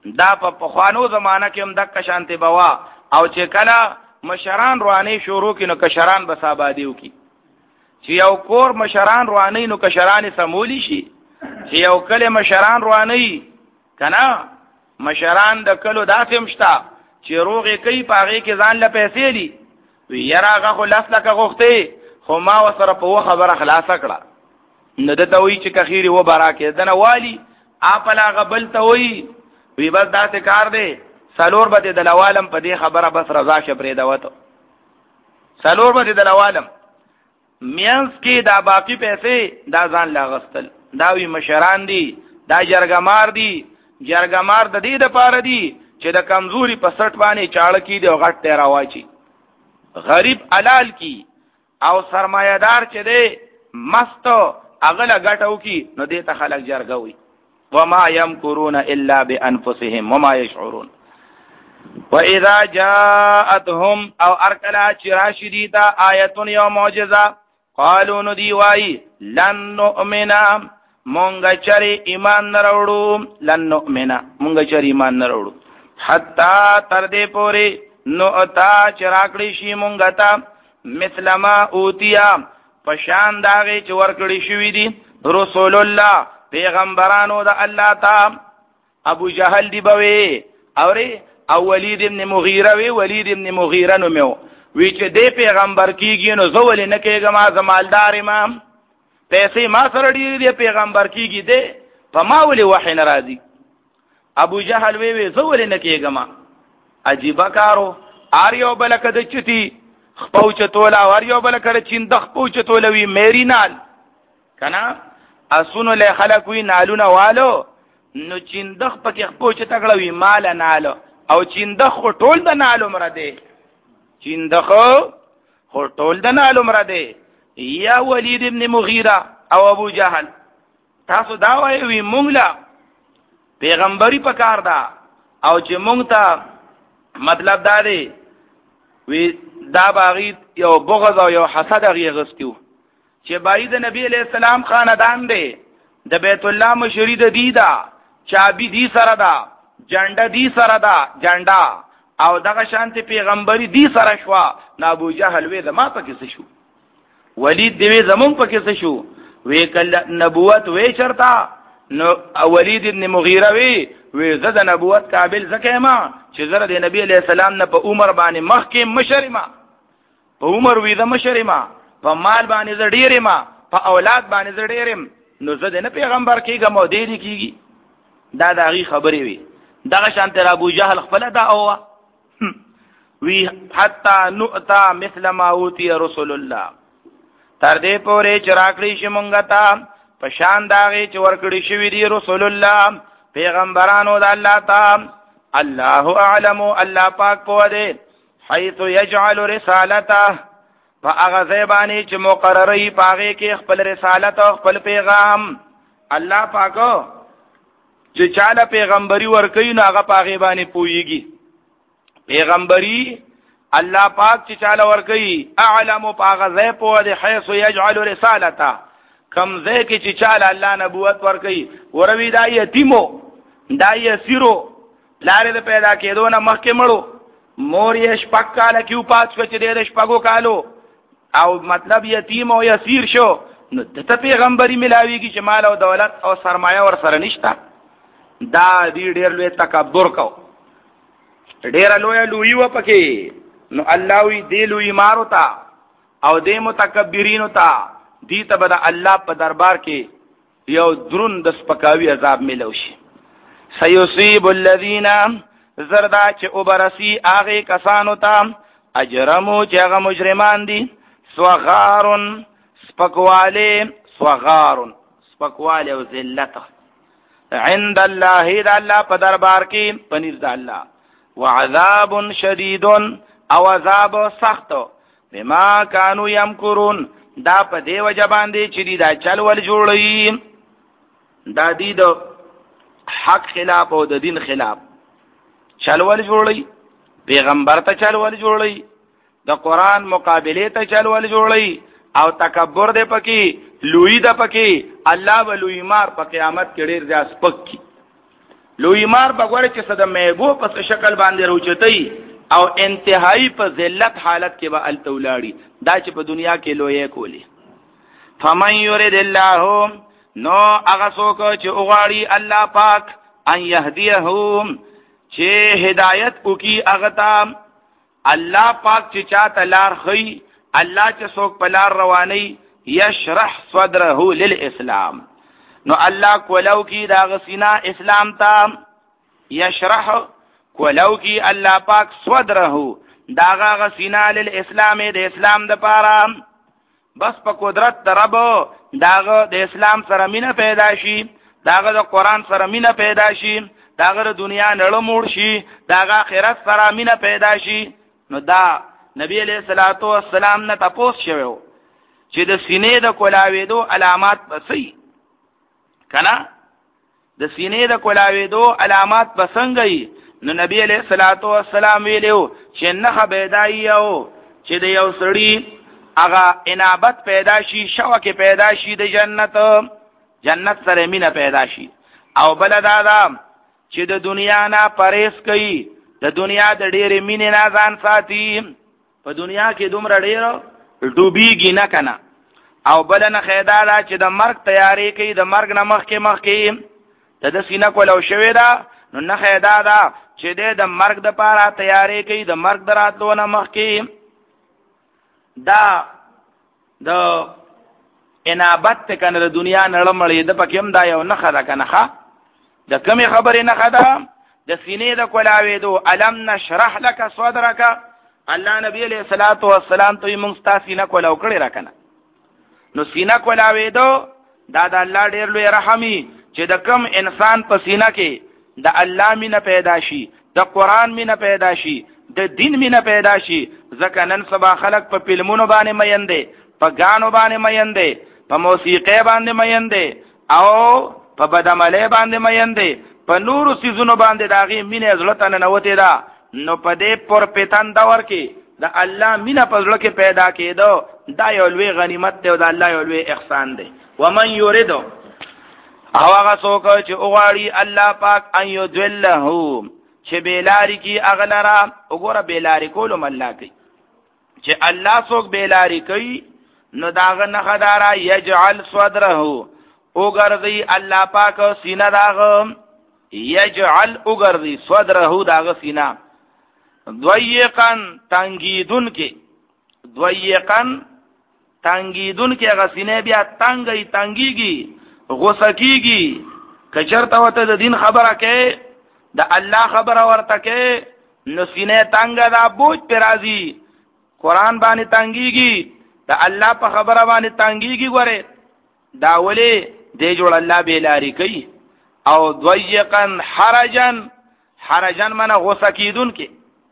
دا په پخوانو زمانہ کې هم دک شانته بوا او چې کله مشران رواني شروع کینو کشران بس آبادیو کی چې یو کور مشران رواني نو کشران سمولی شي چې یو کله مشران رواني کنا مشران د کلو داسم شتا چې روغې کوي پاغه کې ځان له پیسې دي وی یراغه خلاص لکه غوخته خو ما وسره په خبره خلاص کړه نه دته وی چې کخيري و براکه دنه والی اپلا غبل ته وی وی بس داسې کار دی سلور به د لوالم په دې خبره بس رضا شپرې دوته سلور به د لوالم میانس کې دا باقی پیسې دا ځان لاغستل دا وی مشران دي دا جرګمار دي جرګمار د دې د پاره دي چې د کمزوري په سټ باندې چاړه کې دی او غټ ته راوایي غریب علال کی او سرمایدار چې دی مست اغله غټو کی نو دې ته خلک جرګوي وما يمكرون الا بانفسهم وما يشعرون واذا جاءتهم او اركلا چراشدیتا آیت یو معجزه قالوا ندی وای لن نؤمن مونږ چری ایمان نراوړو لن نؤمن مونږ چری ایمان نراوړو حتا تر دې پوری نو اتا چراکړی شي مونږ ته مثلما اوتیا پشان داغه چې ورکړی شوی دي رسول الله پیغمبرانو د الله تا ابو جهل دی بوي اوري او ولید ابن مغیره وی ولید ابن مغیره نو مو وی چې دې پیغمبر کیږي نو زول نه کېګه ما زمالدار امام پیسې ما سره دی پیغمبر کیږي دې په ما ولي وحی ناراضي ابو جهل وی وی زول نه کېګه ما عجیب کارو اریو بلکد چتی خپوچ تولا اریو بلکد چین د خپوچ تولوي میری نال کنا اسونو له خلق وی نالونه والو نو چیندخ پکې خپوچ تکړوي مال نالو او چیندخ ټول د نالو مرده چیندخ ټول د نالو مرده یا ولید ابن مغیره او ابو جهل تاسو دا وایي مونږ لا پیغمبري پکار دا او چې مونږ ته مطلب دا دی وی دا باغی یو بغض او یو حسد غي غستیو چې بای د نبی علیہ السلام خاندان دی د بیت الله مشری د دیدا چابي دی سره دا جنډه دی سره دا جنډا او دغه شانته پیغمبري دی سره شو نا ابو جهل وې زما پکې څه شو ولید دی زمون پکې څه شو وې کله نبوت وې چرتا نو ولید ابن مغیره وې وې زده نبوت قابل زکه ما چې زره د نبی علیہ السلام نه په عمر باندې مخکې مشرما په عمر وې د مشرما په مال باندې زړیره ما په اولاد باندې زړیرم نو زده نه پیغمبر کېګه مو دی کېږي دا دغه خبرې وي دغه شانت ابو جهل خپل دا او وی حتا نؤتا مثل ما اوتی رسول الله تر دې پورې چراکړی شمونږه تا په شان داغه چې ورکړی شوی دی رسول الله پیغمبرانو د الله تا الله اعلم الله پاک په دې حيث يجعل رسالته فاغه زبانی چې مقرری پاغه کې خپل رسالت او خپل پیغام الله پاکو چې چاله پیغمبري ورکوي نو هغه پاغه باندې پويږي پیغمبري الله پاک چې چاله ورکوي اعلم پاغه زې په دې حيث يجعل رسالته کم زې کې چې چاله الله نبوت ورکوي وروي دا یتیمو دا یسیرو لارې پیدا کېدو نه مخکې مړو مور یې شپک کاله کیو پات چې دې شپګو کالو او مطلب یتیم او یسیر شو نو د پیغمبري ملاويږي چې مال او دولت او سرمایه ور سره نشتا دا دې ډېر لوی تکبر کو ډېر لوی لوی و پکې نو الله وی دې لوی مارو تا او دې متکبرینو تا دې ته به الله په دربار کې یو درون د سپکاوي عذاب ملوشي سيصيب الذين زردا چې وبرسي هغه کسانو ته اجرمو چې هغه مجرمان دي صغارن سپکواله صغارن سپکواله او ذلت عند الله اذا الله په دربار کې پنځ د الله وعذاب شدید او عذاب سخت بما كانوا يمكرون دا په دی وجبان دي چې دا چل ول جوړي دا دي د حق خلاف او د دین خلاف چل ول جوړي پیغمبر ته چل ول جوړي د قران مقابله ته چل ول جوړي او تکبر دې پکې لوی د پکې الله ولوی مار په قیامت کې ډیر ځاس پکې لوی مار بغور چې صد میګو په شکل باندې روچتای او انتهایی په ذلت حالت کې به التولاړي دا چې په دنیا کې لوی کولی. فمن يريد الله نو هغه څوک چې وغواړي الله پاک ان يهديهم چې هدایت وکي هغه ته الله پاک چې چاته لار خي الله چې څوک په لار رواني يشرح صدره للاسلام نو الله کولو کی دا غسینا اسلام تا یشرح کولو کی الله پاک صدره دا غسینا للاسلام د اسلام د پاره بس په قدرت د رب داغه د اسلام سره مینه پیدا شي داغه د قران سره مینه پیدا شي داغه د دنیا نړ موړ شي داغه آخرت سره مینه پیدا شي نو دا نبی علیہ الصلوۃ والسلام نه تاسو شوو چې د سینې د کولاوېدو علامات بسې کنا د سینې د کولاوېدو علامات بسنګي نو نبی علیہ الصلوۃ والسلام ویلو چې نه بيدایو چې د یو سړی هغه انابت پیدا شي شوکه پیدا شي د جنت جنت سره مینه پیدا شي او بل دا دا چې د دنیا نه پرهیز کوي د دنیا د ډېرې مینې نه ځان ساتي په دنیا کې دومره ډېر ډوبېږي نه کنه او بل نه خیدا دا چې د مرګ تیاری کوي د مرګ نه مخکې مخکې ته د سینه کولو شوی دا نو نه خیدا دا چې د مرګ د پاره تیاری کوي د مرګ دراتلو نه مخکې دا د انابت ته کنه د دنیا نړمړې د پکیم دا یو نه خدا کنه ښا د کمی خبرې نه خدا د سینې د کولاوېدو الم نشرح لك صدرك الله نبی علیہ الصلوۃ والسلام ته موږ تاسو نه کولاو کړی راکنه نو سینه کولاوېدو دا د الله ډېر لوی رحمي چې د کم انسان په سینه کې د الله مینه پیدا شي د قران مینه پیدا شي د دین مینه پیدا شي ځکه نن سبا خلق په فلمونو باندې میندې په غانو باندې میندې په موسیقي باندې میندې او په بدعمله باندې میندې په نورو سيزونو باندې داغي مینه زړه نه نوته دا نو په دې پر پیتان دا ورکی د الله مینه په زړه کې پیدا کېدو دا یو لوی غنیمت دی او دا الله یو لوی احسان دی. ومن یرید او هغه څوک چې وغواړي الله پاک ان یذله چې بیلاری کی اغلرا وګوره بیلاری کولم الله کوي چې الله څوک بیلاری کوي نو داغه نه خدارا یجعل صدره وګرځي الله پاک سینه داغه یجعل وګرځي صدره داغه سینه ضيقن تنگیدون کې ضيقن تنگیدون کې هغه سینه بیا تنگي تنگيږي غوسه کیږي کچرته وته د دین خبره کې د الله خبره ورته کې نو سینه تنگ دا بوج پر راځي قران باندې تنگيږي د الله په خبره باندې تنگيږي ګوره دا ولې دې جوړ الله به لاري کوي او ضيقن حرجن حرجن معنا غوسه کیدون کې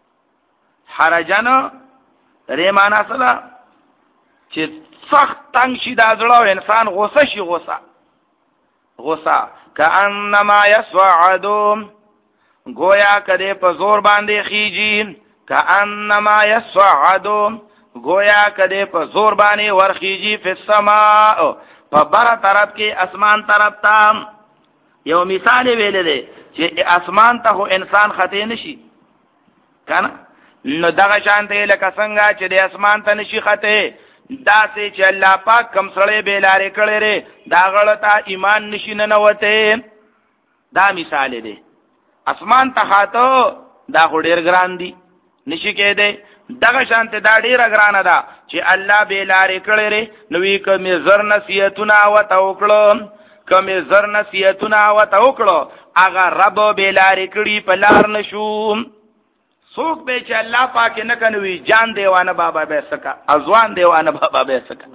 حرجن ری معنا څه ده چې سخت تنگ شي د ځړو انسان غوسه شي غوسه غوسه کانما يسعدون گویا کده په زور باندې خيږي کانما يسعدون گویا کده په زور باندې ورخيږي په السماء په بر طرف کې اسمان طرف ته یو مثال ویل دی چې اسمان ته هو انسان خطه نشي کنه نو دغه شان ته لکه څنګه چې د اسمان ته نشي خطه دا سه چې الله پاک کم سړی به لارې کړي ره دا غلطه ایمان نشي نه نوته دا مثال دی اسمان ته خاطو دا ډېر ګران دي نشي کېده دغه شانته دا ډېر ګران ده چې الله به لارې کړي ره نوې کومې زر نصیحتونه او توکړو کومې زر نصیحتونه او توکړو هغه رب به لارې کړي په لار نشو څوک به چې الله پاک نه کنوي جان دیوانه بابا به سکا ازوان دیوانه بابا به سکا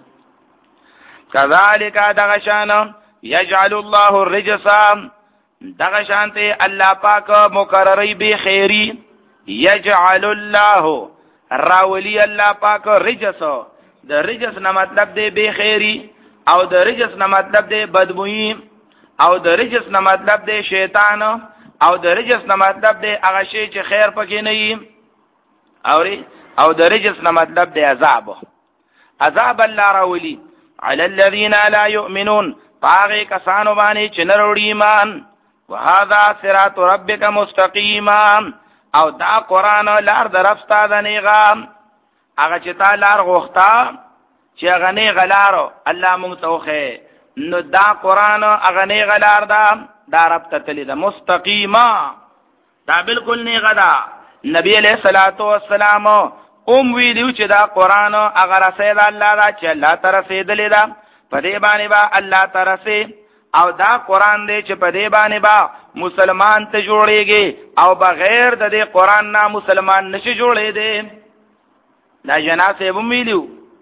کذالک دغه شان یجعل الله الرجس دغه شانته الله پاک مقرری به خیری یجعل الله راولی الله پاک رجس د رجس نه مطلب دی به خیری او د رجس نه مطلب دی بدبوئی او د رجس نه مطلب دی شیطان او د رجس نه مطلب دی هغه شی چې خیر پکې نه وي اوري او د رجس نه مطلب دی عذاب عذاب الله راولی علی الذین لا یؤمنون پاغه کسانو باندې چې نه وروړي ایمان وهذا صراط ربک مستقیما او دا قران لار درفتا د نیغام هغه چې تا لار غوښتا چې هغه نه غلارو الله مونږ توخه نو دا قران هغه نه غلار دا دا رب ته تلی دا مستقیما دا بالکل نه غدا نبی علیہ الصلوۃ والسلام اوم ویلو چې دا قران هغه رسول الله دا چې الله تعالی رسیدلی دا په دې باندې با الله تعالی رسید او دا قران دی چې په دې باندې با مسلمان ته جوړيږي او بغیر د دې قران نه مسلمان نشي جوړې دي دا جناسه ویلو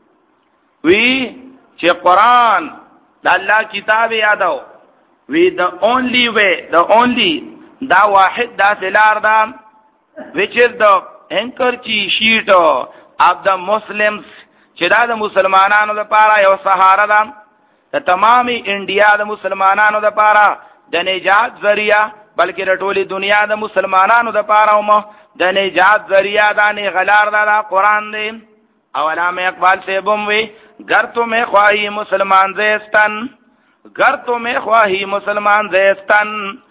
وی چې قران د الله کتاب یادو وی the only way the only دا واحد دا سلار دا which is the handkerchief sheet of the Muslims چې دا د مسلمانانو لپاره یو سهارا ده د تمامي انډیا د مسلمانانو لپاره د نجات ذریعہ بلکې د ټولي دنیا د مسلمانانو لپاره هم د نجات ذریعہ دا نه غلار دا قرآن دی او علامه اقبال سے بوموي گر تو میں خواہی مسلمان زیستن گر تو میں خواہی مسلمان زیستن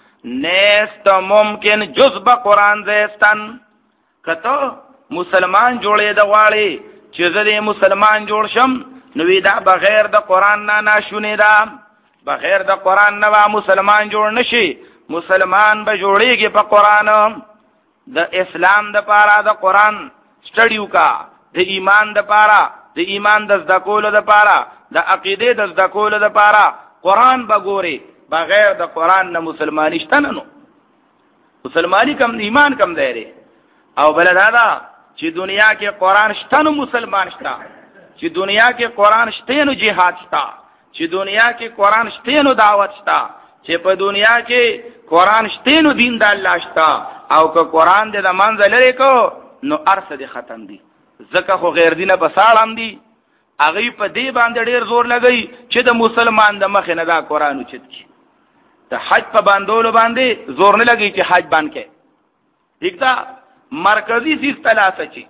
نیست ممکن جز با قرآن زیستن کتو مسلمان جوړې د غواړي چې زه مسلمان جوړ شم نو دا بغیر د قرآن نه ناشونی دا بغیر د قرآن نه مسلمان جوړ نشي مسلمان به جوړيږي په قرآن د اسلام د پاره د قرآن سټډیو کا د ایمان د پاره د ایمان د زده کولو د پاره د عقیده د زده کولو د پاره قرآن بګوري بغیر د قرآن نه مسلمانی شته نه نو مسلمانی کم ایمان کم دی او بل دا چې دنیا کې قرآن شته نو مسلمان شته چې دنیا کې قرآن شته نو جهاد شته چې دنیا کې قرآن شته نو دعوت شته چې په دنیا کې قرآن شته نو دین د الله شته او که قرآن دې د منځ لري کو نو ارث دې ختم دي زکه خو غیر دینه بساړم دي هغه په دې باندې ډیر زور لګي چې د مسلمان د مخ نه دا قرآن اوچت کی ته حج په باندولو باندې زور نه لګي چې حج باندې ٹھیک ده مرکزی سیس تلاسه چی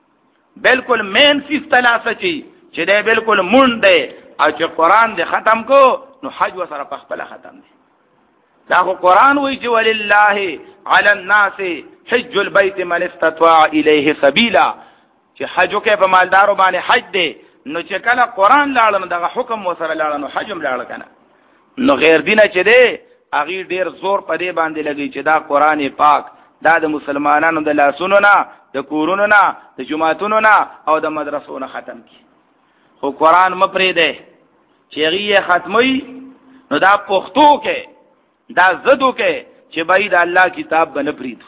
بالکل مین سیس تلاسه چی چې ده بالکل مون ده او چې قرآن ده ختم کو نو حج وسره په خپل ختم ده دا خو قرآن وی چې ولله علی الناس حج البيت من استطاع الیه سبیلا چې حج کې په مالدارو باندې حج ده نو چې کله قرآن لاړ نو دغه حکم وسره لاړ نو حجم لاړ کنه نو غیر دینه چې ده هغه ډیر زور په دې باندې لګي چې دا قرآن پاک دا د مسلمانانو د لاسونو نه د کورونو نه د جماعتونو نه او د مدرسو نه ختم کی خو قرآن مپرې ده چې هغه ختمي نو دا پښتو کې دا زدو کې چې بای د الله کتاب بن پریدو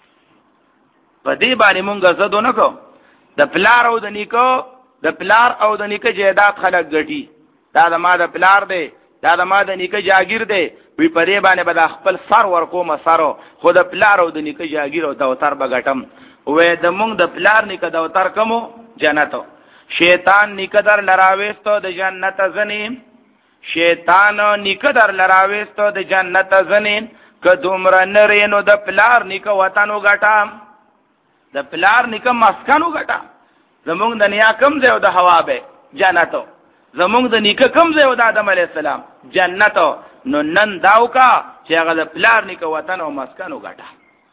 په دې باندې مونږ زدو نه کو د پلار او د نیکو د پلار او د نیکه جیدات خلک ګټي دا د ما د پلار دی دا د ما د نیکه جاگیر دی وی په دې باندې به د خپل سر ورکو مسارو خو د پلار او د نیکه جاگیر او دوتر به ګټم وې د مونږ د پلار نیکه دوتر کمو جنتو شیطان نیکه در لراويستو د جنت زنیم شیطان نیکه در لراويستو د جنت زنیم که دومره نرینو د پلار نیکه وطنو ګټم د پلار نیکه مسکنو ګټم زمونږ د نیا کم ځای او د هوا به جنتو زمونږ د نیکه کم ځای او د آدم علی السلام جنتو نو نن داو کا چې هغه د پلار نیکه وطن او مسکنو ګټه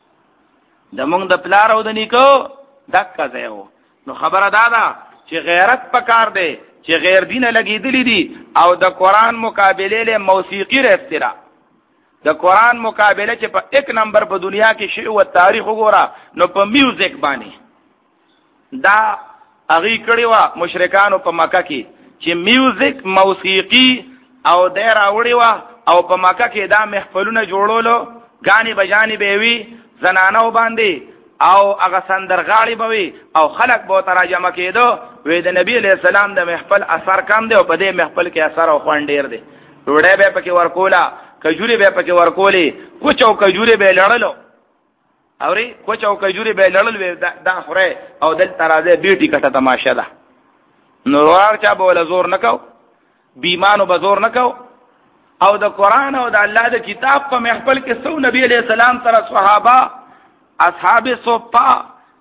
د مونږ د پلار او د نیکه دک ځای نو خبره دا ده چې غیرت پکار دی چې غیر دینه لګیدلی دي او د قرآن مقابله له موسیقي راسترا د قرآن مقابله چې په یک نمبر په دنیا کې شی او تاریخ وګوره نو په میوزیک باندې دا اغي کړي وا مشرکانو په مکه کې چې میوزیک موسیقي او د راوړي وا او په مکه کې دا محفلونه جوړولو غاني بجاني به وي زنانو باندې او هغه سندرغاړي به وي او خلق به ترجمه کېدو وې د نبی عليه السلام د محفل اثر کم دی او په دې محفل کې اثر او خوان ډیر دی ډوډۍ به پکې ورکولا کجوري به پکې ورکولې کوچ او کجوري به لړلو اوري کوچ او کجوري به لړل دا خوره او دل ترازه بیٹی کټه تماشا ده نورار چا بوله زور نکاو بیمانو بزور نکاو او د قرآن او د الله د کتاب په محفل کې سو نبی علیہ السلام سره صحابه اصحاب صفا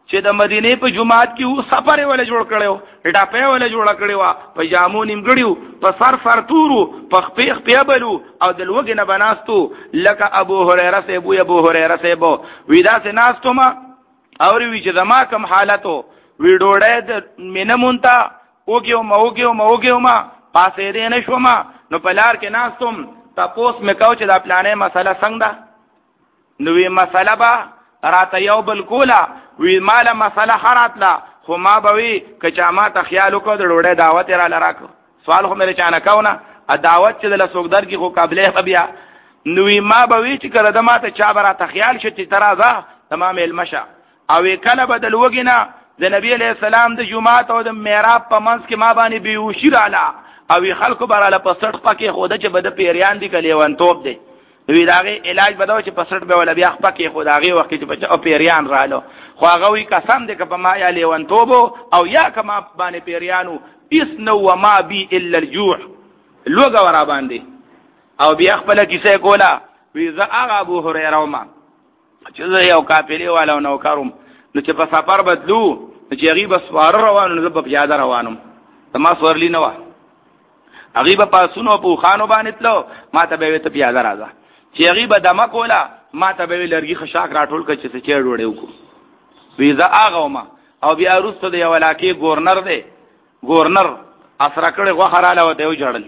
چې د مدینه په جمعات کې و سفر ولا جوړ کړو ډاپه ولا جوړ کړو په جامو نیمګړیو په سر سر تورو په خپیخ پیبلو او د لوګ نه بناستو لکه ابو هريره سه ابو ابو هريره سه بو ودا سه ناستو ما او وی چې زما کوم حالتو وی ډوړې د مینمونتا اوګیو ما اوګیو ما اوګیو ما پاسې دې نه شوما نو پلار کې ناستم تاسو مې کاو چې دا پلانې مسله څنګه ده نو وی مسله با راته یو بل کولا وی مال مسله حراتلا خو ما بوي کچا ما ته خیال وکړ د ډوړې دعوت را لراک سوال خو مې چانه کاونه ا دعوت چې د لسوګدر کې خو قابلیت بیا نو وی ما بوي چې کړه د ما ته چا برا ته خیال شته ترازه تمام المشا او کله بدل وګینا د نبی علیہ السلام د جمعات او د میراب په منځ کې ما باندې بیوشی رااله او خلکو براله په سټ پکې خوده چې بده پیریان دي کلی وان توپ دی وی داغه علاج بدو چې په سټ به ولا بیا پکې خداغي وخت چې په او پیریان رالو خو هغه وی قسم دې ک په ما یا لیوان توبو او یا کما باندې پیریانو اسنو وما بي الا الجوع لوګه ورا باندې او بیا خپل کیسه کولا وی ز هغه ابو هريره ما چې زه یو کاپلی والو نو کاروم نو چې په سفر بدلو چې غیب سوار روانو نو په پیاده روانم تما سورلی نو غیب پاسونو په خانو باندې تلو ما ته به ته پیاده راځه چې غیب دمه کولا ما ته به لرګي خشاک راټول کړي چې چیر وړې وکړو ویزا هغه ما او بیا روسته دی ولاکي گورنر دی گورنر اسرا کړي غوخراله وته یو جړل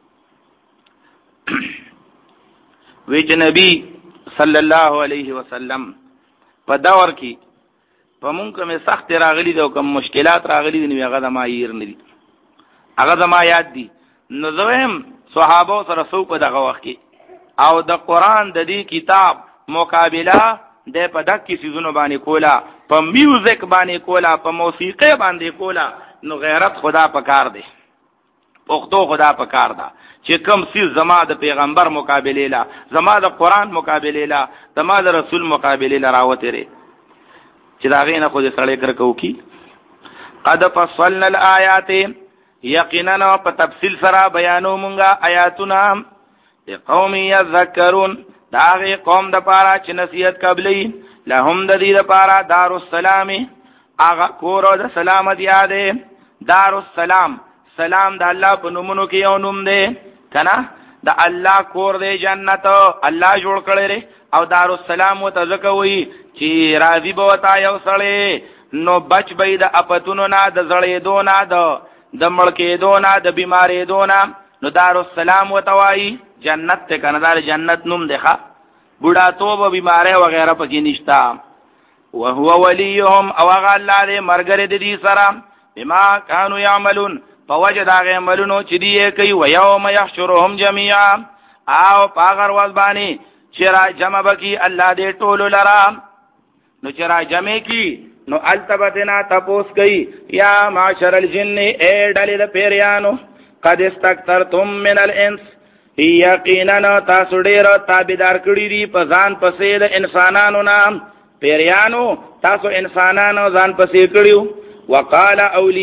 وی چې نبی صلی الله علیه وسلم په داور کې په مونږ کومه سخت راغلي دي او کوم مشکلات راغلي دي هغه د ما یې نه دي هغه د ما یاد دي نو زویم صحابه سره سو په دغه وخت کې او د قران د دې کتاب مقابله د په دک کې سيزونو باندې کولا په میوزیک باندې کولا په موسیقي باندې کولا نو غیرت خدا پکار دی پختو خدا پکار دا چې کوم سیز زما د پیغمبر مقابله لا زما د قران مقابله لا زما د رسول مقابله لا راوته لري چې دا غینه خو دې سړی کړ کو کی قد فصلنا الآیات یقینا په تفصیل سره بیانو مونږه آیاتنا قوم یذکرون داغه قوم د پاره چې نصیحت قبلې لهم د دې د پاره دار السلام هغه کور د سلامت یاده دار السلام سلام د الله په نومونو کې یو نوم دی کنه د الله کور دی جنت الله جوړ کړی او دار السلام وتذکوي چې راضی به وتا یو سړی نو بچ به د اپتونو نه د زړې دونه د د مړکې دونه د بیمارې دونه نو دار السلام وتوای جنت ته کنه دار جنت نوم دی ښا بوډا توبه بیماره وغیرہ پکې نشتا او هو وليهم او هغه الله دې مرګره دې سره بما كانوا يعملون فوجد هغه عملونو چې دی کوي و يوم يحشرهم جميعا او پاغر واز باندې چې را جمع بکی الله دې ټول لرا نو چې را جمع کی نو التبتنا تپوس گئی یا معاشر الجن اے ډلې د پیریانو قد استكثرتم من الانس یقینا تاسو ډیر تابعدار کړی دي په ځان پسې د انسانانو نام پیریانو تاسو انسانانو ځان پسې کړیو وقال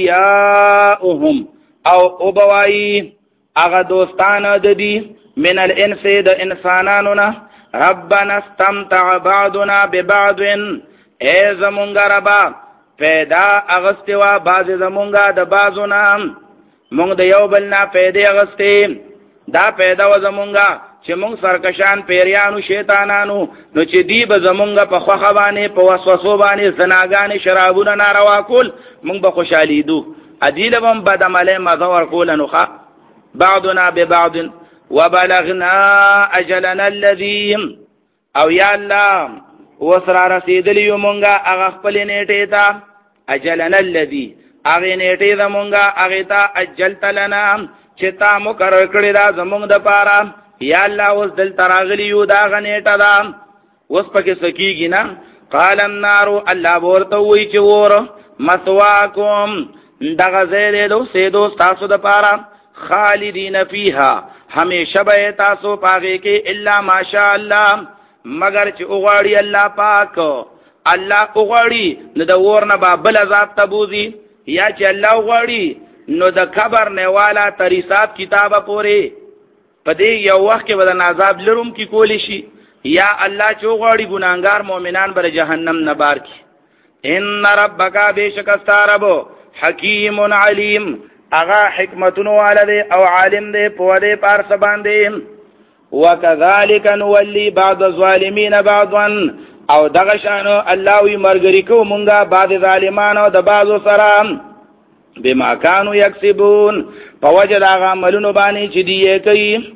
اولیاءهم او اوبوای هغه دوستان د دي من الانس د انسانانو نه ربنا استمتع بعضنا ببعض اے زمونږ ربا پیدا اغستوا باز زمونږ د بازو نام مونږ د یو بل نه پیدا اغستې دا پیدا و زمونږه چې مونږ سرکشان پیریانو شیطانانو نو چې دی به زمونږه په خوخه باندې په وسوسو باندې زناګانې شرابونه ناروا کول مونږ به خوشالي دو ادیله بم بدعمله مزه ور کول نو ښه بعضنا ببعض وبلغنا اجلنا الذي او یا الله وسره رسیدلی مونږه هغه خپل نیټه ته اجلنا الذي هغه نیټه زمونږه هغه ته اجلت لنا چې تا مقرر کړی دا زمونږ د پاره یا الله اوس دل تراغلی یو دا غنیټه دا اوس پکې سکیږي نه قال النار الله ورته وی چې ور مسواکم دغه زیاده دو سیدو تاسو د پاره خالدین فیها همیشه به تاسو پاږي کې الا ماشاء الله مگر چې اوغاړي الله پاک الله اوغاړي نو د ورنه بابل عذاب تبوزي یا چې الله اوغاړي نو د خبر نیوالا تریسات کتابه پوره پدې یو وخت کې ودان عذاب لروم کی کولی شي یا الله چوغاړي ګناګار مؤمنان بر جهنم نه بار کی ان ربک بشکستارب حکیم علیم اغا حکمتونو والده او عالم ده پوده پارس بانده وکذالک نولی بعض الظالمین بعضا او دغشانو اللهوی مرگری کو منگا بعض ظالمانو د بعضو سرام بما کانو یکسبون پوجد آغا ملونو بانی چی دیئے کئی